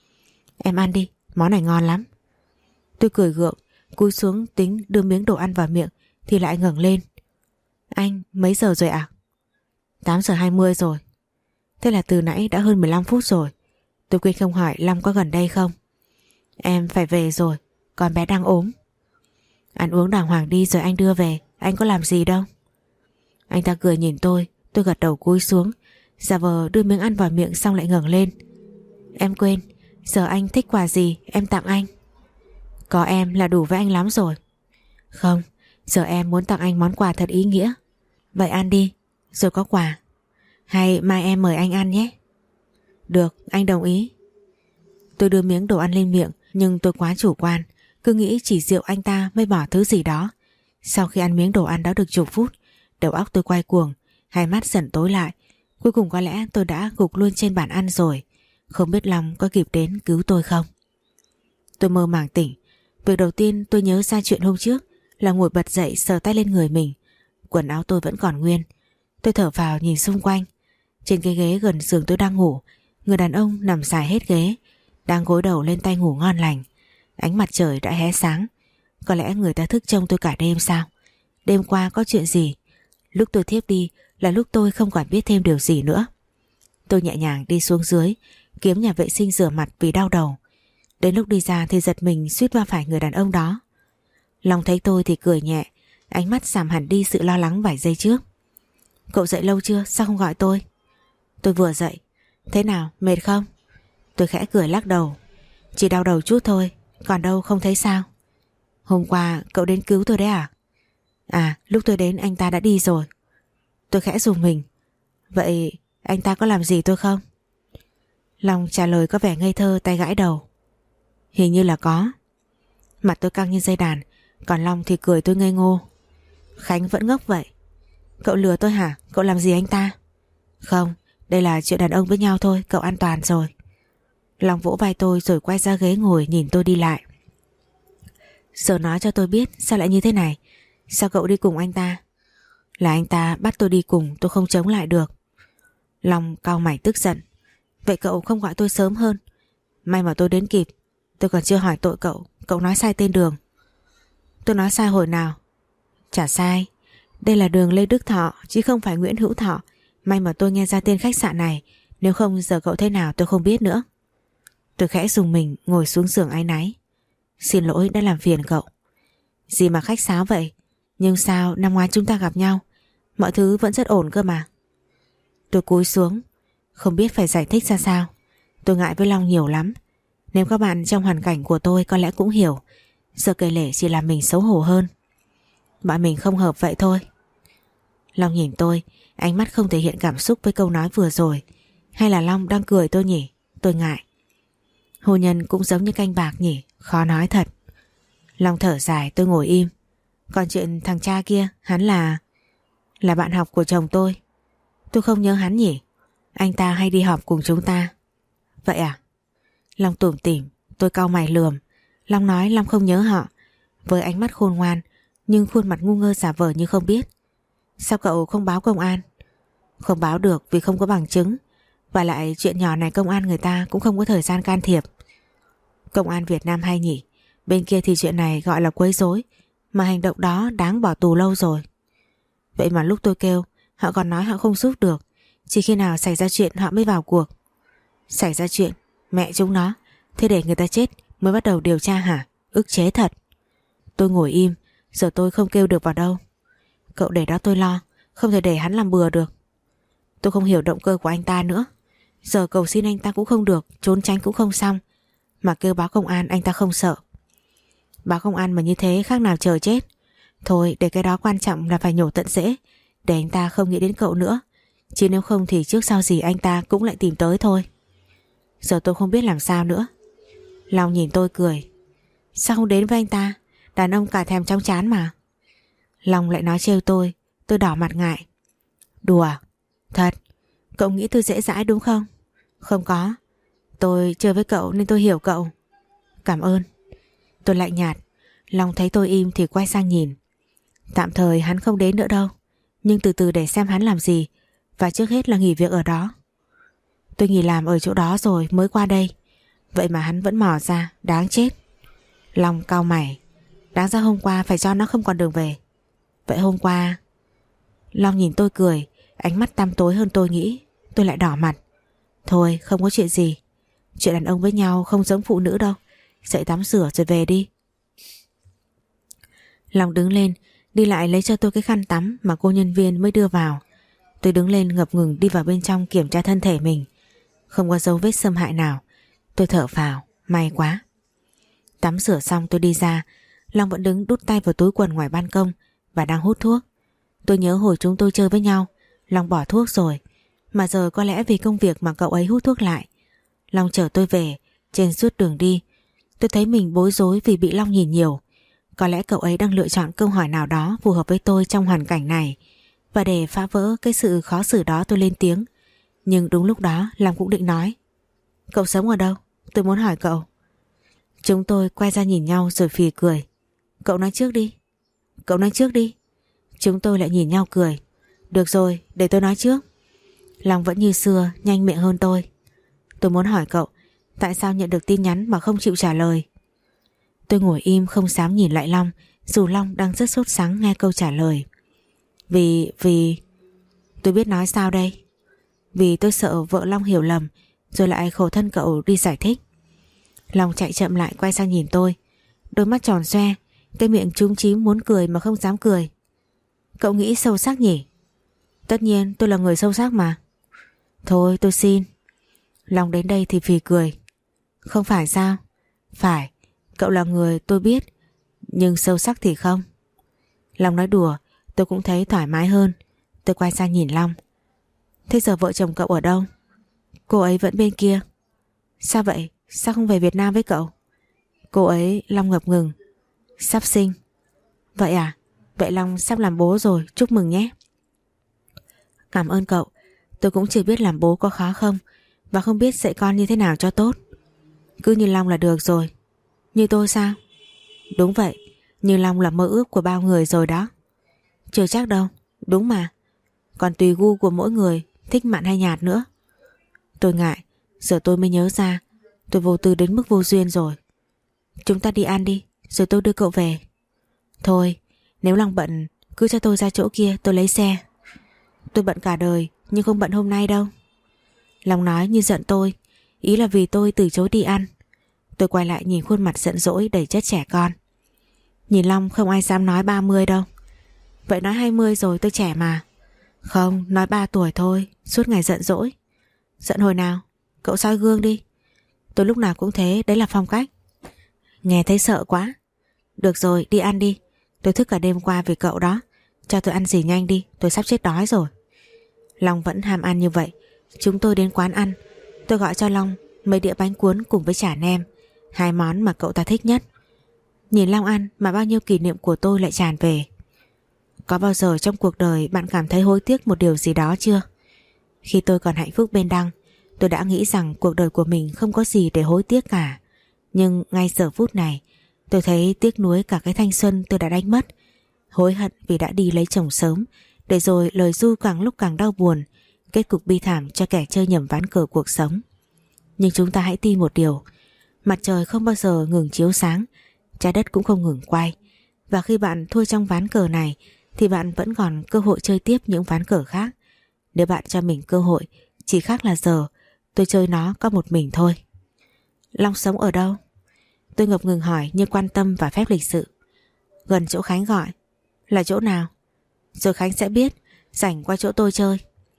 Em ăn đi, món này ngon lắm. Tôi cười gượng, cúi xuống tính đưa miếng đồ ăn vào miệng thì lại ngẩng lên. Anh, mấy giờ rồi ạ? À? tám giờ hai mươi rồi. Thế là từ nãy đã hơn mười lăm phút rồi. Tôi quên không hỏi Long có gần đây không. Em phải về rồi, con bé đang ốm. Ăn uống đàng hoàng đi rồi anh đưa về. Anh có làm gì đâu. Anh ta cười nhìn tôi. Tôi gật đầu cúi xuống, giả vờ đưa miếng ăn vào miệng xong lại ngẩng lên. Em quên, giờ anh thích quà gì em tặng anh? Có em là đủ với anh lắm rồi. Không, giờ em muốn tặng anh món quà thật ý nghĩa. Vậy ăn đi, rồi có quà. Hay mai em mời anh ăn nhé. Được, anh đồng ý. Tôi đưa miếng đồ ăn lên miệng, nhưng tôi quá chủ quan, cứ nghĩ chỉ rượu anh ta mới bỏ thứ gì đó. Sau khi ăn miếng đồ ăn đó được chục phút, đầu óc tôi quay cuồng, hai mắt dần tối lại. Cuối cùng có lẽ tôi đã gục luôn trên bàn ăn rồi. Không biết Long có kịp đến cứu tôi không. Tôi mơ màng tỉnh. Việc đầu tiên tôi nhớ ra chuyện hôm trước là ngồi bật dậy sờ tay lên người mình. Quần áo tôi vẫn còn nguyên. Tôi thở phào nhìn xung quanh. Trên cái ghế gần giường tôi đang ngủ, người đàn ông nằm dài hết ghế, đang gối đầu lên tay ngủ ngon lành. Ánh mặt trời đã hé sáng. Có lẽ người ta thức trông tôi cả đêm sao? Đêm qua có chuyện gì? Lúc tôi thiếp đi là lúc tôi không còn biết thêm điều gì nữa. Tôi nhẹ nhàng đi xuống dưới, kiếm nhà vệ sinh rửa mặt vì đau đầu. Đến lúc đi ra thì giật mình suýt va phải người đàn ông đó. Long thấy tôi thì cười nhẹ, ánh mắt giảm hẳn đi sự lo lắng vài giây trước. Cậu dậy lâu chưa? Sao không gọi tôi? Tôi vừa dậy. Thế nào, mệt không? Tôi khẽ cười lắc đầu. Chỉ đau đầu chút thôi, còn đâu không thấy sao. Hôm qua cậu đến cứu tôi đấy à? À, lúc tôi đến anh ta đã đi rồi. Tôi khẽ rùng mình. Vậy anh ta có làm gì tôi không? Long trả lời có vẻ ngây thơ, tay gãi đầu. Hình như là có. Mặt tôi căng như dây đàn, còn Long thì cười tôi ngây ngô. Khánh vẫn ngốc vậy. Cậu lừa tôi hả? Cậu làm gì anh ta? Không, đây là chuyện đàn ông với nhau thôi, cậu an toàn rồi. Long vỗ vai tôi rồi quay ra ghế ngồi nhìn tôi đi lại. Giờ nói cho tôi biết sao lại như thế này. Sao cậu đi cùng anh ta? Là anh ta bắt tôi đi cùng, tôi không chống lại được. Long cau mày tức giận. Vậy cậu không gọi tôi sớm hơn? May mà tôi đến kịp. Tôi còn chưa hỏi tội cậu. Cậu nói sai tên đường. Tôi nói sai hồi nào? Chả sai. Đây là đường Lê Đức Thọ chứ không phải Nguyễn Hữu Thọ. May mà tôi nghe ra tên khách sạn này. Nếu không giờ cậu thế nào tôi không biết nữa. Tôi khẽ dùng mình ngồi xuống giường áy náy. Xin lỗi đã làm phiền cậu. Gì mà khách sáo vậy? Nhưng sao năm ngoái chúng ta gặp nhau mọi thứ vẫn rất ổn cơ mà. Tôi cúi xuống, không biết phải giải thích ra sao. Tôi ngại với Long nhiều lắm. Nếu các bạn trong hoàn cảnh của tôi có lẽ cũng hiểu. Giờ kể lể chỉ làm mình xấu hổ hơn. Bọn mình không hợp vậy thôi. Long nhìn tôi, ánh mắt không thể hiện cảm xúc với câu nói vừa rồi. Hay là Long đang cười tôi nhỉ? Tôi ngại. Hôn nhân cũng giống như canh bạc nhỉ? Khó nói thật. Long thở dài, tôi ngồi im. Còn chuyện thằng cha kia, hắn là... Là bạn học của chồng tôi. Tôi không nhớ hắn nhỉ? Anh ta hay đi họp cùng chúng ta. Vậy à? Long tủm tỉm. Tôi cau mày lườm. Long nói Long không nhớ họ. Với ánh mắt khôn ngoan, nhưng khuôn mặt ngu ngơ giả vờ như không biết. Sao cậu không báo công an? Không báo được vì không có bằng chứng. Và lại chuyện nhỏ này công an người ta cũng không có thời gian can thiệp. Công an Việt Nam hay nhỉ? Bên kia thì chuyện này gọi là quấy rối, mà hành động đó đáng bỏ tù lâu rồi. Vậy mà lúc tôi kêu, họ còn nói họ không giúp được. Chỉ khi nào xảy ra chuyện họ mới vào cuộc. Xảy ra chuyện? Mẹ chúng nó. Thế để người ta chết mới bắt đầu điều tra hả? Ức chế thật. Tôi ngồi im. Giờ tôi không kêu được vào đâu. Cậu để đó tôi lo. Không thể để hắn làm bừa được. Tôi không hiểu động cơ của anh ta nữa. Giờ cầu xin anh ta cũng không được, trốn tránh cũng không xong. Mà kêu báo công an anh ta không sợ. Báo công an mà như thế khác nào chờ chết. Thôi để cái đó quan trọng là phải nhổ tận rễ, để anh ta không nghĩ đến cậu nữa. Chứ nếu không thì trước sau gì anh ta cũng lại tìm tới thôi. Giờ tôi không biết làm sao nữa. Long nhìn tôi cười. Sao không đến với anh ta? Đàn ông cả thèm chóng chán mà. Long lại nói trêu tôi. Tôi đỏ mặt ngại. Đùa. Thật. Cậu nghĩ tôi dễ dãi đúng không? Không có. Tôi chơi với cậu nên tôi hiểu cậu. Cảm ơn. Tôi lạnh nhạt. Long thấy tôi im thì quay sang nhìn. Tạm thời hắn không đến nữa đâu, nhưng từ từ để xem hắn làm gì. Và trước hết là nghỉ việc ở đó. Tôi nghỉ làm ở chỗ đó rồi mới qua đây. Vậy mà hắn vẫn mò ra. Đáng chết. Long cau mày. Đáng ra hôm qua phải cho nó không còn đường về. Vậy hôm qua... Long nhìn tôi cười. Ánh mắt tăm tối hơn tôi nghĩ. Tôi lại đỏ mặt. Thôi không có chuyện gì. Chuyện đàn ông với nhau không giống phụ nữ đâu. Dậy tắm rửa rồi về đi. Long đứng lên, đi lại lấy cho tôi cái khăn tắm mà cô nhân viên mới đưa vào. Tôi đứng lên ngập ngừng đi vào bên trong kiểm tra thân thể mình. Không có dấu vết xâm hại nào. Tôi thở phào, may quá. Tắm rửa xong tôi đi ra. Long vẫn đứng đút tay vào túi quần ngoài ban công và đang hút thuốc. Tôi nhớ hồi chúng tôi chơi với nhau, Long bỏ thuốc rồi. Mà giờ có lẽ vì công việc mà cậu ấy hút thuốc lại. Long chở tôi về. Trên suốt đường đi tôi thấy mình bối rối vì bị Long nhìn nhiều. Có lẽ cậu ấy đang lựa chọn câu hỏi nào đó phù hợp với tôi trong hoàn cảnh này. Và để phá vỡ cái sự khó xử đó tôi lên tiếng. Nhưng đúng lúc đó Long cũng định nói. Cậu sống ở đâu? Tôi muốn hỏi cậu. Chúng tôi quay ra nhìn nhau rồi phì cười. Cậu nói trước đi. Cậu nói trước đi. Chúng tôi lại nhìn nhau cười. Được rồi, để tôi nói trước. Long vẫn như xưa, nhanh miệng hơn tôi. Tôi muốn hỏi cậu, tại sao nhận được tin nhắn mà không chịu trả lời? Tôi ngồi im không dám nhìn lại Long, dù Long đang rất sốt sắng nghe câu trả lời. Vì, vì... Tôi biết nói sao đây? Vì tôi sợ vợ Long hiểu lầm, rồi lại khổ thân cậu đi giải thích. Long chạy chậm lại quay sang nhìn tôi. Đôi mắt tròn xoe, cái miệng chúm chím muốn cười mà không dám cười. Cậu nghĩ sâu sắc nhỉ? Tất nhiên tôi là người sâu sắc mà. Thôi tôi xin. Long đến đây thì phì cười. Không phải sao? Phải, cậu là người tôi biết, nhưng sâu sắc thì không. Long nói đùa, tôi cũng thấy thoải mái hơn. Tôi quay sang nhìn Long. Thế giờ vợ chồng cậu ở đâu? Cô ấy vẫn bên kia. Sao vậy? Sao không về Việt Nam với cậu? Cô ấy, Long ngập ngừng. Sắp sinh. Vậy à? Vậy Long sắp làm bố rồi, chúc mừng nhé. Cảm ơn cậu. Tôi cũng chưa biết làm bố có khó không, và không biết dạy con như thế nào cho tốt. Cứ như Long là được rồi. Như tôi sao? Đúng vậy, như Long là mơ ước của bao người rồi đó. Chưa chắc đâu, đúng mà. Còn tùy gu của mỗi người, thích mặn hay nhạt nữa. Tôi ngại, giờ tôi mới nhớ ra tôi vô tư đến mức vô duyên rồi. Chúng ta đi ăn đi, rồi tôi đưa cậu về. Thôi, nếu Long bận, cứ cho tôi ra chỗ kia tôi lấy xe. Tôi bận cả đời, nhưng không bận hôm nay đâu. Long nói như giận tôi, ý là vì tôi từ chối đi ăn. Tôi quay lại nhìn khuôn mặt giận dỗi đầy chất trẻ con. Nhìn Long không ai dám nói ba mươi đâu. Vậy nói hai mươi rồi, tôi trẻ mà. Không, nói ba tuổi thôi, suốt ngày giận dỗi. Giận hồi nào? Cậu soi gương đi. Tôi lúc nào cũng thế, đấy là phong cách. Nghe thấy sợ quá. Được rồi, đi ăn đi. Tôi thức cả đêm qua vì cậu đó. Cho tôi ăn gì nhanh đi, tôi sắp chết đói rồi. Long vẫn ham ăn như vậy. Chúng tôi đến quán ăn. Tôi gọi cho Long mấy đĩa bánh cuốn cùng với chả nem, hai món mà cậu ta thích nhất. Nhìn Long ăn mà bao nhiêu kỷ niệm của tôi lại tràn về. Có bao giờ trong cuộc đời bạn cảm thấy hối tiếc một điều gì đó chưa? Khi tôi còn hạnh phúc bên Đăng, tôi đã nghĩ rằng cuộc đời của mình không có gì để hối tiếc cả. Nhưng ngay giờ phút này, tôi thấy tiếc nuối cả cái thanh xuân tôi đã đánh mất. Hối hận vì đã đi lấy chồng sớm, để rồi lời ru càng lúc càng đau buồn, kết cục bi thảm cho kẻ chơi nhầm ván cờ cuộc sống. Nhưng chúng ta hãy tin một điều, mặt trời không bao giờ ngừng chiếu sáng, trái đất cũng không ngừng quay. Và khi bạn thua trong ván cờ này, thì bạn vẫn còn cơ hội chơi tiếp những ván cờ khác. Nếu bạn cho mình cơ hội, chỉ khác là giờ tôi chơi nó có một mình thôi. Long sống ở đâu? Tôi ngập ngừng hỏi như quan tâm và phép lịch sự. Gần chỗ Khánh gọi. Là chỗ nào? Rồi Khánh sẽ biết. Rảnh qua chỗ tôi chơi.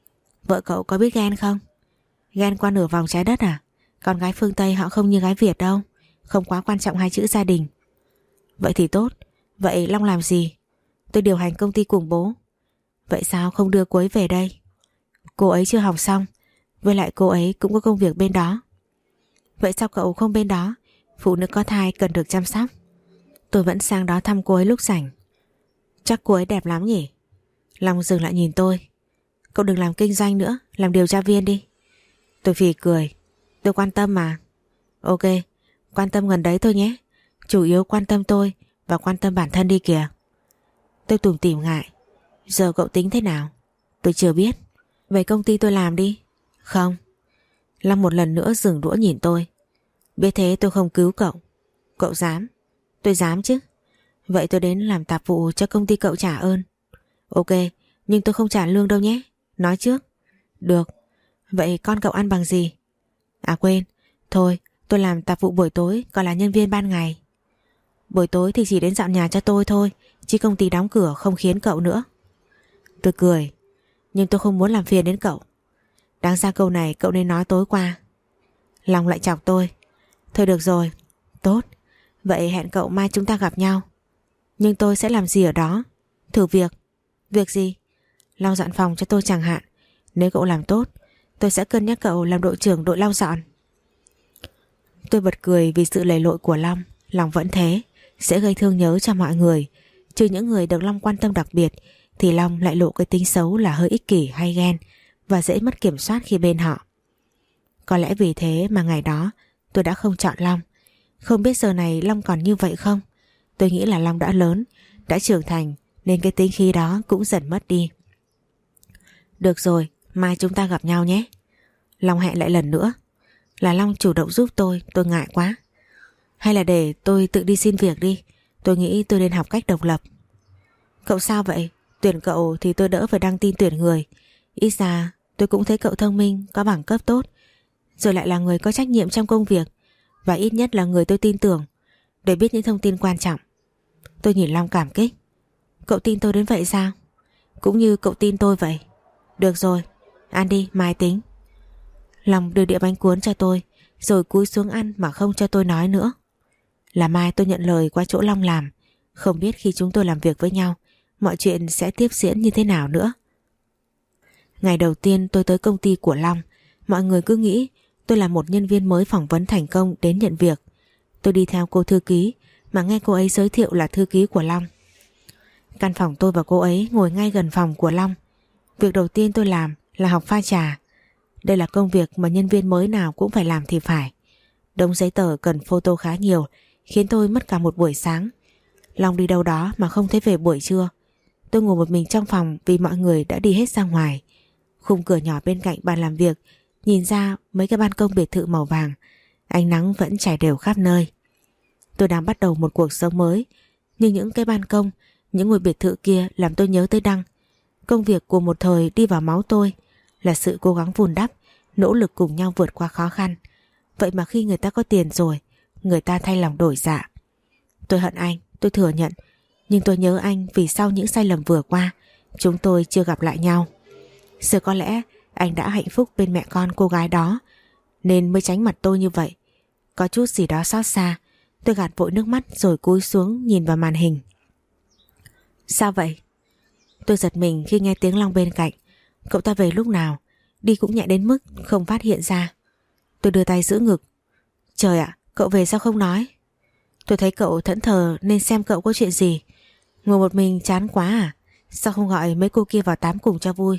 Vợ cậu có biết ghen không? Ghen qua nửa vòng trái đất à? Con gái phương Tây họ không như gái Việt đâu. Không quá quan trọng hai chữ gia đình. Vậy thì tốt. Vậy Long làm gì? Tôi điều hành công ty cùng bố. Vậy sao không đưa cô ấy về đây? Cô ấy chưa học xong. Với lại cô ấy cũng có công việc bên đó. Vậy sao cậu không bên đó? Phụ nữ có thai cần được chăm sóc. Tôi vẫn sang đó thăm cô ấy lúc rảnh. Chắc cô ấy đẹp lắm nhỉ? Long dừng lại nhìn tôi. Cậu đừng làm kinh doanh nữa, làm điều tra viên đi. Tôi phì cười. Tôi quan tâm mà. Ok, quan tâm gần đấy thôi nhé. Chủ yếu quan tâm tôi và quan tâm bản thân đi kìa. Tôi tủm tỉm ngại. Giờ cậu tính thế nào? Tôi chưa biết. Về công ty tôi làm đi. Không. Long một lần nữa dừng đũa nhìn tôi. Biết thế tôi không cứu cậu. Cậu dám? Tôi dám chứ. Vậy tôi đến làm tạp vụ cho công ty cậu trả ơn. Ok, nhưng tôi không trả lương đâu nhé. Nói trước. Được. Vậy con cậu ăn bằng gì? À quên. Thôi, tôi làm tạp vụ buổi tối, còn là nhân viên ban ngày. Buổi tối thì chỉ đến dọn nhà cho tôi thôi, chứ công ty đóng cửa không khiến cậu nữa. Tôi cười. Nhưng tôi không muốn làm phiền đến cậu. Đáng ra câu này cậu nên nói tối qua. Long lại chọc tôi. Thôi được rồi. Tốt. Vậy hẹn cậu mai chúng ta gặp nhau. Nhưng tôi sẽ làm gì ở đó? Thử việc. Việc gì? Lau dọn phòng cho tôi chẳng hạn. Nếu cậu làm tốt, tôi sẽ cân nhắc cậu làm đội trưởng đội lau dọn. Tôi bật cười vì sự lầy lội của Long. Long vẫn thế, sẽ gây thương nhớ cho mọi người. Trừ những người được Long quan tâm đặc biệt, thì Long lại lộ cái tính xấu là hơi ích kỷ hay ghen, và dễ mất kiểm soát khi bên họ. Có lẽ vì thế mà ngày đó tôi đã không chọn Long. Không biết giờ này Long còn như vậy không? Tôi nghĩ là Long đã lớn, đã trưởng thành, nên cái tính khí đó cũng dần mất đi. Được rồi, mai chúng ta gặp nhau nhé. Long hẹn lại lần nữa. Là Long chủ động giúp tôi, tôi ngại quá. Hay là để tôi tự đi xin việc đi. Tôi nghĩ tôi nên học cách độc lập. Cậu sao vậy? Tuyển cậu thì tôi đỡ phải đăng tin tuyển người. Ít ra tôi cũng thấy cậu thông minh, có bằng cấp tốt, rồi lại là người có trách nhiệm trong công việc, và ít nhất là người tôi tin tưởng để biết những thông tin quan trọng. Tôi nhìn Long cảm kích. Cậu tin tôi đến vậy sao? Cũng như cậu tin tôi vậy. Được rồi, ăn đi, mai tính. Long đưa đĩa bánh cuốn cho tôi, rồi cúi xuống ăn mà không cho tôi nói nữa. Là mai tôi nhận lời qua chỗ Long làm. Không biết khi chúng tôi làm việc với nhau, mọi chuyện sẽ tiếp diễn như thế nào nữa. Ngày đầu tiên tôi tới công ty của Long, mọi người cứ nghĩ tôi là một nhân viên mới phỏng vấn thành công đến nhận việc. Tôi đi theo cô thư ký mà nghe cô ấy giới thiệu là thư ký của Long. Căn phòng tôi và cô ấy ngồi ngay gần phòng của Long. Việc đầu tiên tôi làm là học pha trà. Đây là công việc mà nhân viên mới nào cũng phải làm thì phải. Đống giấy tờ cần photo khá nhiều, khiến tôi mất cả một buổi sáng. Long đi đâu đó mà không thấy về buổi trưa. Tôi ngồi một mình trong phòng vì mọi người đã đi hết ra ngoài. Khung cửa nhỏ bên cạnh bàn làm việc nhìn ra mấy cái ban công biệt thự màu vàng. Ánh nắng vẫn trải đều khắp nơi. Tôi đang bắt đầu một cuộc sống mới, nhưng những cái ban công, những ngôi biệt thự kia làm tôi nhớ tới Đăng. Công việc của một thời đi vào máu tôi là sự cố gắng vun đắp, nỗ lực cùng nhau vượt qua khó khăn. Vậy mà khi người ta có tiền rồi, người ta thay lòng đổi dạ. Tôi hận anh, tôi thừa nhận, nhưng tôi nhớ anh vì sau những sai lầm vừa qua, chúng tôi chưa gặp lại nhau. Giờ có lẽ anh đã hạnh phúc bên mẹ con cô gái đó, nên mới tránh mặt tôi như vậy. Có chút gì đó xót xa, tôi gạt vội nước mắt rồi cúi xuống nhìn vào màn hình. Sao vậy? Tôi giật mình khi nghe tiếng Long bên cạnh. Cậu ta về lúc nào? Đi cũng nhẹ đến mức không phát hiện ra. Tôi đưa tay giữ ngực. Trời ạ, cậu về sao không nói? Tôi thấy cậu thẫn thờ nên xem cậu có chuyện gì. Ngồi một mình chán quá à? Sao không gọi mấy cô kia vào tám cùng cho vui?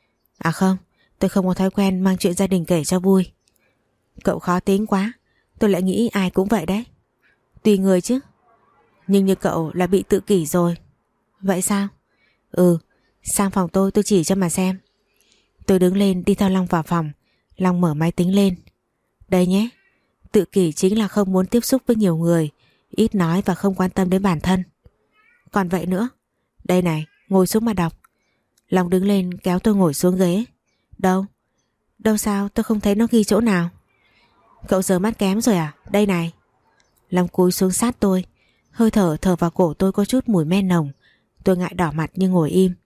À không, tôi không có thói quen mang chuyện gia đình kể cho vui. Cậu khó tính quá. Tôi lại nghĩ ai cũng vậy đấy. Tùy người chứ. Nhưng như cậu là bị tự kỷ rồi. Vậy sao? Ừ, sang phòng tôi tôi chỉ cho mà xem. Tôi đứng lên đi theo Long vào phòng. Long mở máy tính lên. Đây nhé. Tự kỷ chính là không muốn tiếp xúc với nhiều người, ít nói và không quan tâm đến bản thân. Còn vậy nữa. Đây này, ngồi xuống mà đọc. Long đứng lên kéo tôi ngồi xuống ghế. Đâu? Đâu sao, tôi không thấy nó ghi chỗ nào. Cậu giờ mắt kém rồi à? Đây này. Long cúi xuống sát tôi. Hơi thở thở vào cổ tôi có chút mùi men nồng. Tôi ngại đỏ mặt nhưng ngồi im.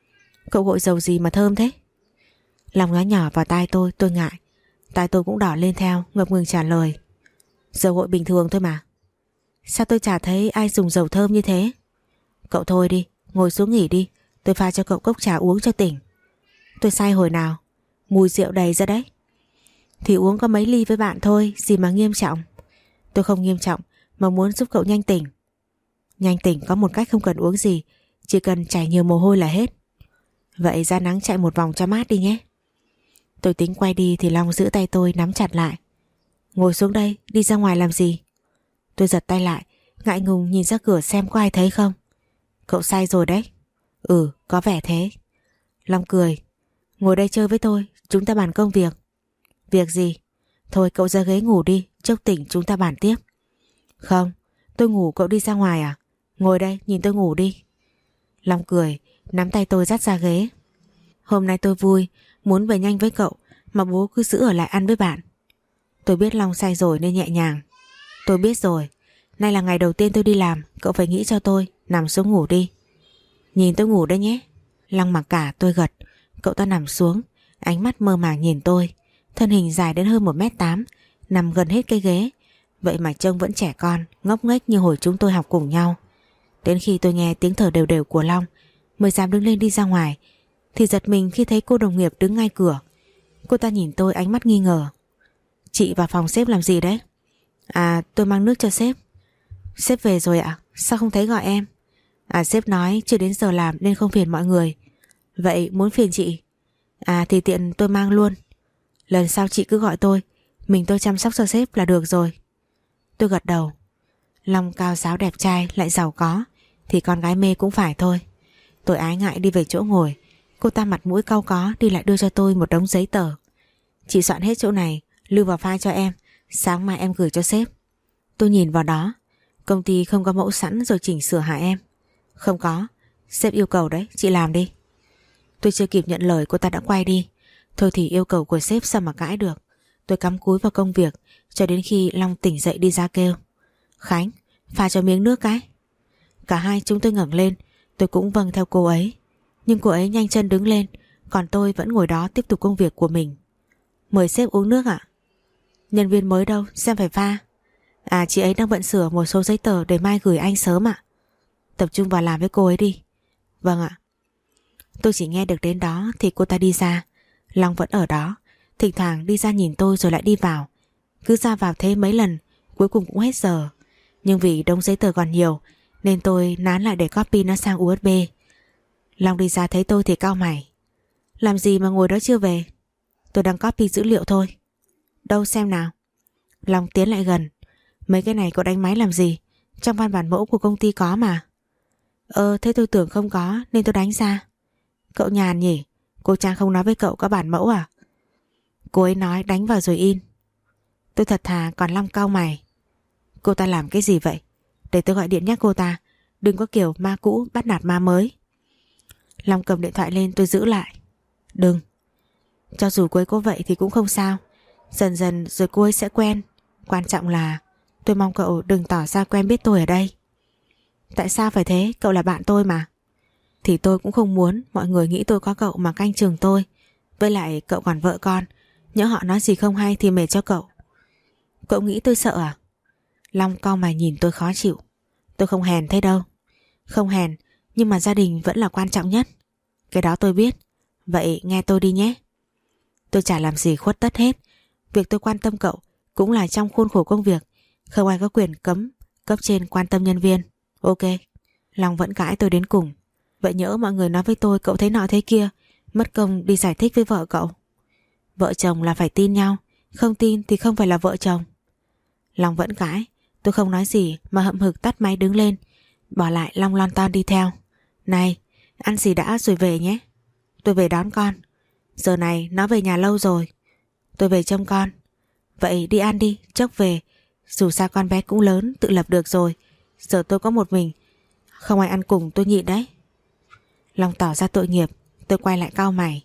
Cậu gội dầu gì mà thơm thế? Long nói nhỏ vào tai tôi, tôi ngại. Tai tôi cũng đỏ lên theo, ngập ngừng trả lời. Dầu gội bình thường thôi mà. Sao tôi chả thấy ai dùng dầu thơm như thế? Cậu thôi đi, ngồi xuống nghỉ đi. Tôi pha cho cậu cốc trà uống cho tỉnh. Tôi say hồi nào? Mùi rượu đầy ra đấy. Thì uống có mấy ly với bạn thôi, gì mà nghiêm trọng. Tôi không nghiêm trọng, mà muốn giúp cậu nhanh tỉnh. Nhanh tỉnh có một cách không cần uống gì, chỉ cần chảy nhiều mồ hôi là hết. Vậy ra nắng chạy một vòng cho mát đi nhé. Tôi tính quay đi thì Long giữ tay tôi nắm chặt lại. Ngồi xuống đây, đi ra ngoài làm gì? Tôi giật tay lại, ngại ngùng nhìn ra cửa xem có ai thấy không. Cậu say rồi đấy. Ừ, có vẻ thế. Long cười. Ngồi đây chơi với tôi, chúng ta bàn công việc. Việc gì? Thôi cậu ra ghế ngủ đi, chốc tỉnh chúng ta bàn tiếp. Không, tôi ngủ cậu đi ra ngoài à? Ngồi đây, nhìn tôi ngủ đi. Long cười, nắm tay tôi dắt ra ghế. Hôm nay tôi vui, muốn về nhanh với cậu, mà bố cứ giữ ở lại ăn với bạn. Tôi biết Long say rồi nên nhẹ nhàng. Tôi biết rồi, nay là ngày đầu tiên tôi đi làm, cậu phải nghĩ cho tôi, nằm xuống ngủ đi. Nhìn tôi ngủ đấy nhé. Long mặc cả, tôi gật. Cậu ta nằm xuống, ánh mắt mơ màng nhìn tôi. Thân hình dài đến hơn một mét tám, nằm gần hết cái ghế. Vậy mà trông vẫn trẻ con, ngốc nghếch như hồi chúng tôi học cùng nhau. Đến khi tôi nghe tiếng thở đều đều của Long mới dám đứng lên đi ra ngoài, thì giật mình khi thấy cô đồng nghiệp đứng ngay cửa. Cô ta nhìn tôi ánh mắt nghi ngờ. Chị vào phòng sếp làm gì đấy? À, tôi mang nước cho sếp. Sếp về rồi ạ? Sao không thấy gọi em? À, sếp nói chưa đến giờ làm nên không phiền mọi người. Vậy muốn phiền chị? À thì tiện tôi mang luôn. Lần sau chị cứ gọi tôi, mình tôi chăm sóc cho sếp là được rồi. Tôi gật đầu. Long cao ráo đẹp trai lại giàu có, thì con gái mê cũng phải thôi. Tôi ái ngại đi về chỗ ngồi. Cô ta mặt mũi cau có đi lại đưa cho tôi một đống giấy tờ. Chị soạn hết chỗ này, lưu vào file cho em, sáng mai em gửi cho sếp. Tôi nhìn vào đó. Công ty không có mẫu sẵn rồi chỉnh sửa hả em? Không có, sếp yêu cầu đấy, chị làm đi. Tôi chưa kịp nhận lời cô ta đã quay đi. Thôi thì yêu cầu của sếp sao mà cãi được. Tôi cắm cúi vào công việc cho đến khi Long tỉnh dậy đi ra kêu. Khánh, pha cho miếng nước cái. Cả hai chúng tôi ngẩng lên. Tôi cũng vâng theo cô ấy. Nhưng cô ấy nhanh chân đứng lên, còn tôi vẫn ngồi đó tiếp tục công việc của mình. Mời sếp uống nước ạ. Nhân viên mới đâu, xem phải pha. À, chị ấy đang bận sửa một số giấy tờ để mai gửi anh sớm ạ. Tập trung vào làm với cô ấy đi. Vâng ạ. Tôi chỉ nghe được đến đó thì cô ta đi ra. Long vẫn ở đó. thỉnh thoảng đi ra nhìn tôi rồi lại đi vào. Cứ ra vào thế mấy lần, cuối cùng cũng hết giờ. Nhưng vì đống giấy tờ còn nhiều nên tôi nán lại để copy nó sang u ét bê. Long đi ra thấy tôi thì cau mày. Làm gì mà ngồi đó chưa về? Tôi đang copy dữ liệu thôi. Đâu xem nào. Long tiến lại gần. Mấy cái này cậu đánh máy làm gì? Trong văn bản mẫu của công ty có mà. Ờ thế tôi tưởng không có nên tôi đánh ra. Cậu nhàn nhỉ? Cô Trang không nói với cậu có bản mẫu à? Cô ấy nói đánh vào rồi in. Tôi thật thà, còn Long cau mày. Cô ta làm cái gì vậy? Để tôi gọi điện nhắc cô ta. Đừng có kiểu ma cũ bắt nạt ma mới. Long cầm điện thoại lên, tôi giữ lại. Đừng. Cho dù cô ấy có vậy thì cũng không sao. Dần dần rồi cô ấy sẽ quen. Quan trọng là tôi mong cậu đừng tỏ ra quen biết tôi ở đây. Tại sao phải thế? Cậu là bạn tôi mà. Thì tôi cũng không muốn mọi người nghĩ tôi có cậu mà canh chừng tôi. Với lại cậu còn vợ con, nhỡ họ nói gì không hay thì mệt cho cậu. Cậu nghĩ tôi sợ à? Long cau mày nhìn tôi khó chịu. Tôi không hèn thế đâu. Không hèn, nhưng mà gia đình vẫn là quan trọng nhất. Cái đó tôi biết. Vậy nghe tôi đi nhé. Tôi chả làm gì khuất tất hết. Việc tôi quan tâm cậu cũng là trong khuôn khổ công việc. Không ai có quyền cấm cấp trên quan tâm nhân viên. Ok. Long vẫn cãi tôi đến cùng. Vậy nhỡ mọi người nói với tôi cậu thế nọ thế kia, mất công đi giải thích với vợ cậu. Vợ chồng là phải tin nhau, không tin thì không phải là vợ chồng. Long vẫn cãi. Tôi không nói gì mà hậm hực tắt máy đứng lên, bỏ lại Long lon ton đi theo. Này, ăn gì đã rồi về nhé. Tôi về đón con. Giờ này nó về nhà lâu rồi. Tôi về trông con. Vậy đi ăn đi, chốc về. Dù sao con bé cũng lớn, tự lập được rồi. Giờ tôi có một mình, không ai ăn cùng tôi nhịn đấy. Long tỏ ra tội nghiệp. Tôi quay lại cau mày.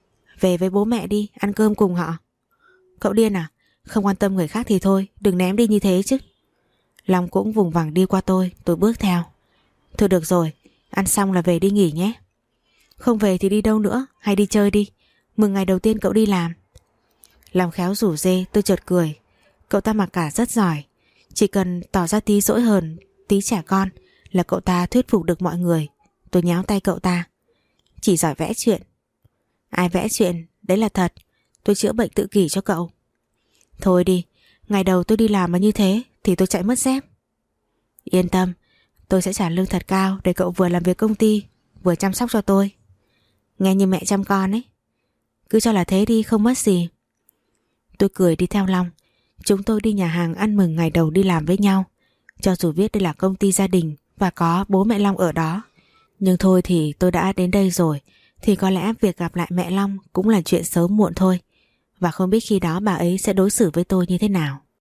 Về với bố mẹ đi, ăn cơm cùng họ. Cậu điên à? Không quan tâm người khác thì thôi, đừng ném đi như thế chứ. Long cũng vùng vằng đi qua tôi. Tôi bước theo. Thôi được rồi, ăn xong là về đi nghỉ nhé. Không về thì đi đâu nữa? Hay đi chơi đi, mừng ngày đầu tiên cậu đi làm. Long khéo rủ rê. Tôi chợt cười. Cậu ta mặc cả rất giỏi. Chỉ cần tỏ ra tí dỗi hờn, tí trẻ con là cậu ta thuyết phục được mọi người. Tôi nháo tay cậu ta. Chỉ giỏi vẽ chuyện. Ai vẽ chuyện? Đấy là thật. Tôi chữa bệnh tự kỷ cho cậu. Thôi đi, ngày đầu tôi đi làm mà như thế thì tôi chạy mất dép. Yên tâm, tôi sẽ trả lương thật cao để cậu vừa làm việc công ty vừa chăm sóc cho tôi. Nghe như mẹ chăm con ấy. Cứ cho là thế đi, không mất gì. Tôi cười đi theo Long. Chúng tôi đi nhà hàng ăn mừng ngày đầu đi làm với nhau. Cho dù biết đây là công ty gia đình và có bố mẹ Long ở đó, nhưng thôi thì tôi đã đến đây rồi, thì có lẽ việc gặp lại mẹ Long cũng là chuyện sớm muộn thôi. Và không biết khi đó bà ấy sẽ đối xử với tôi như thế nào.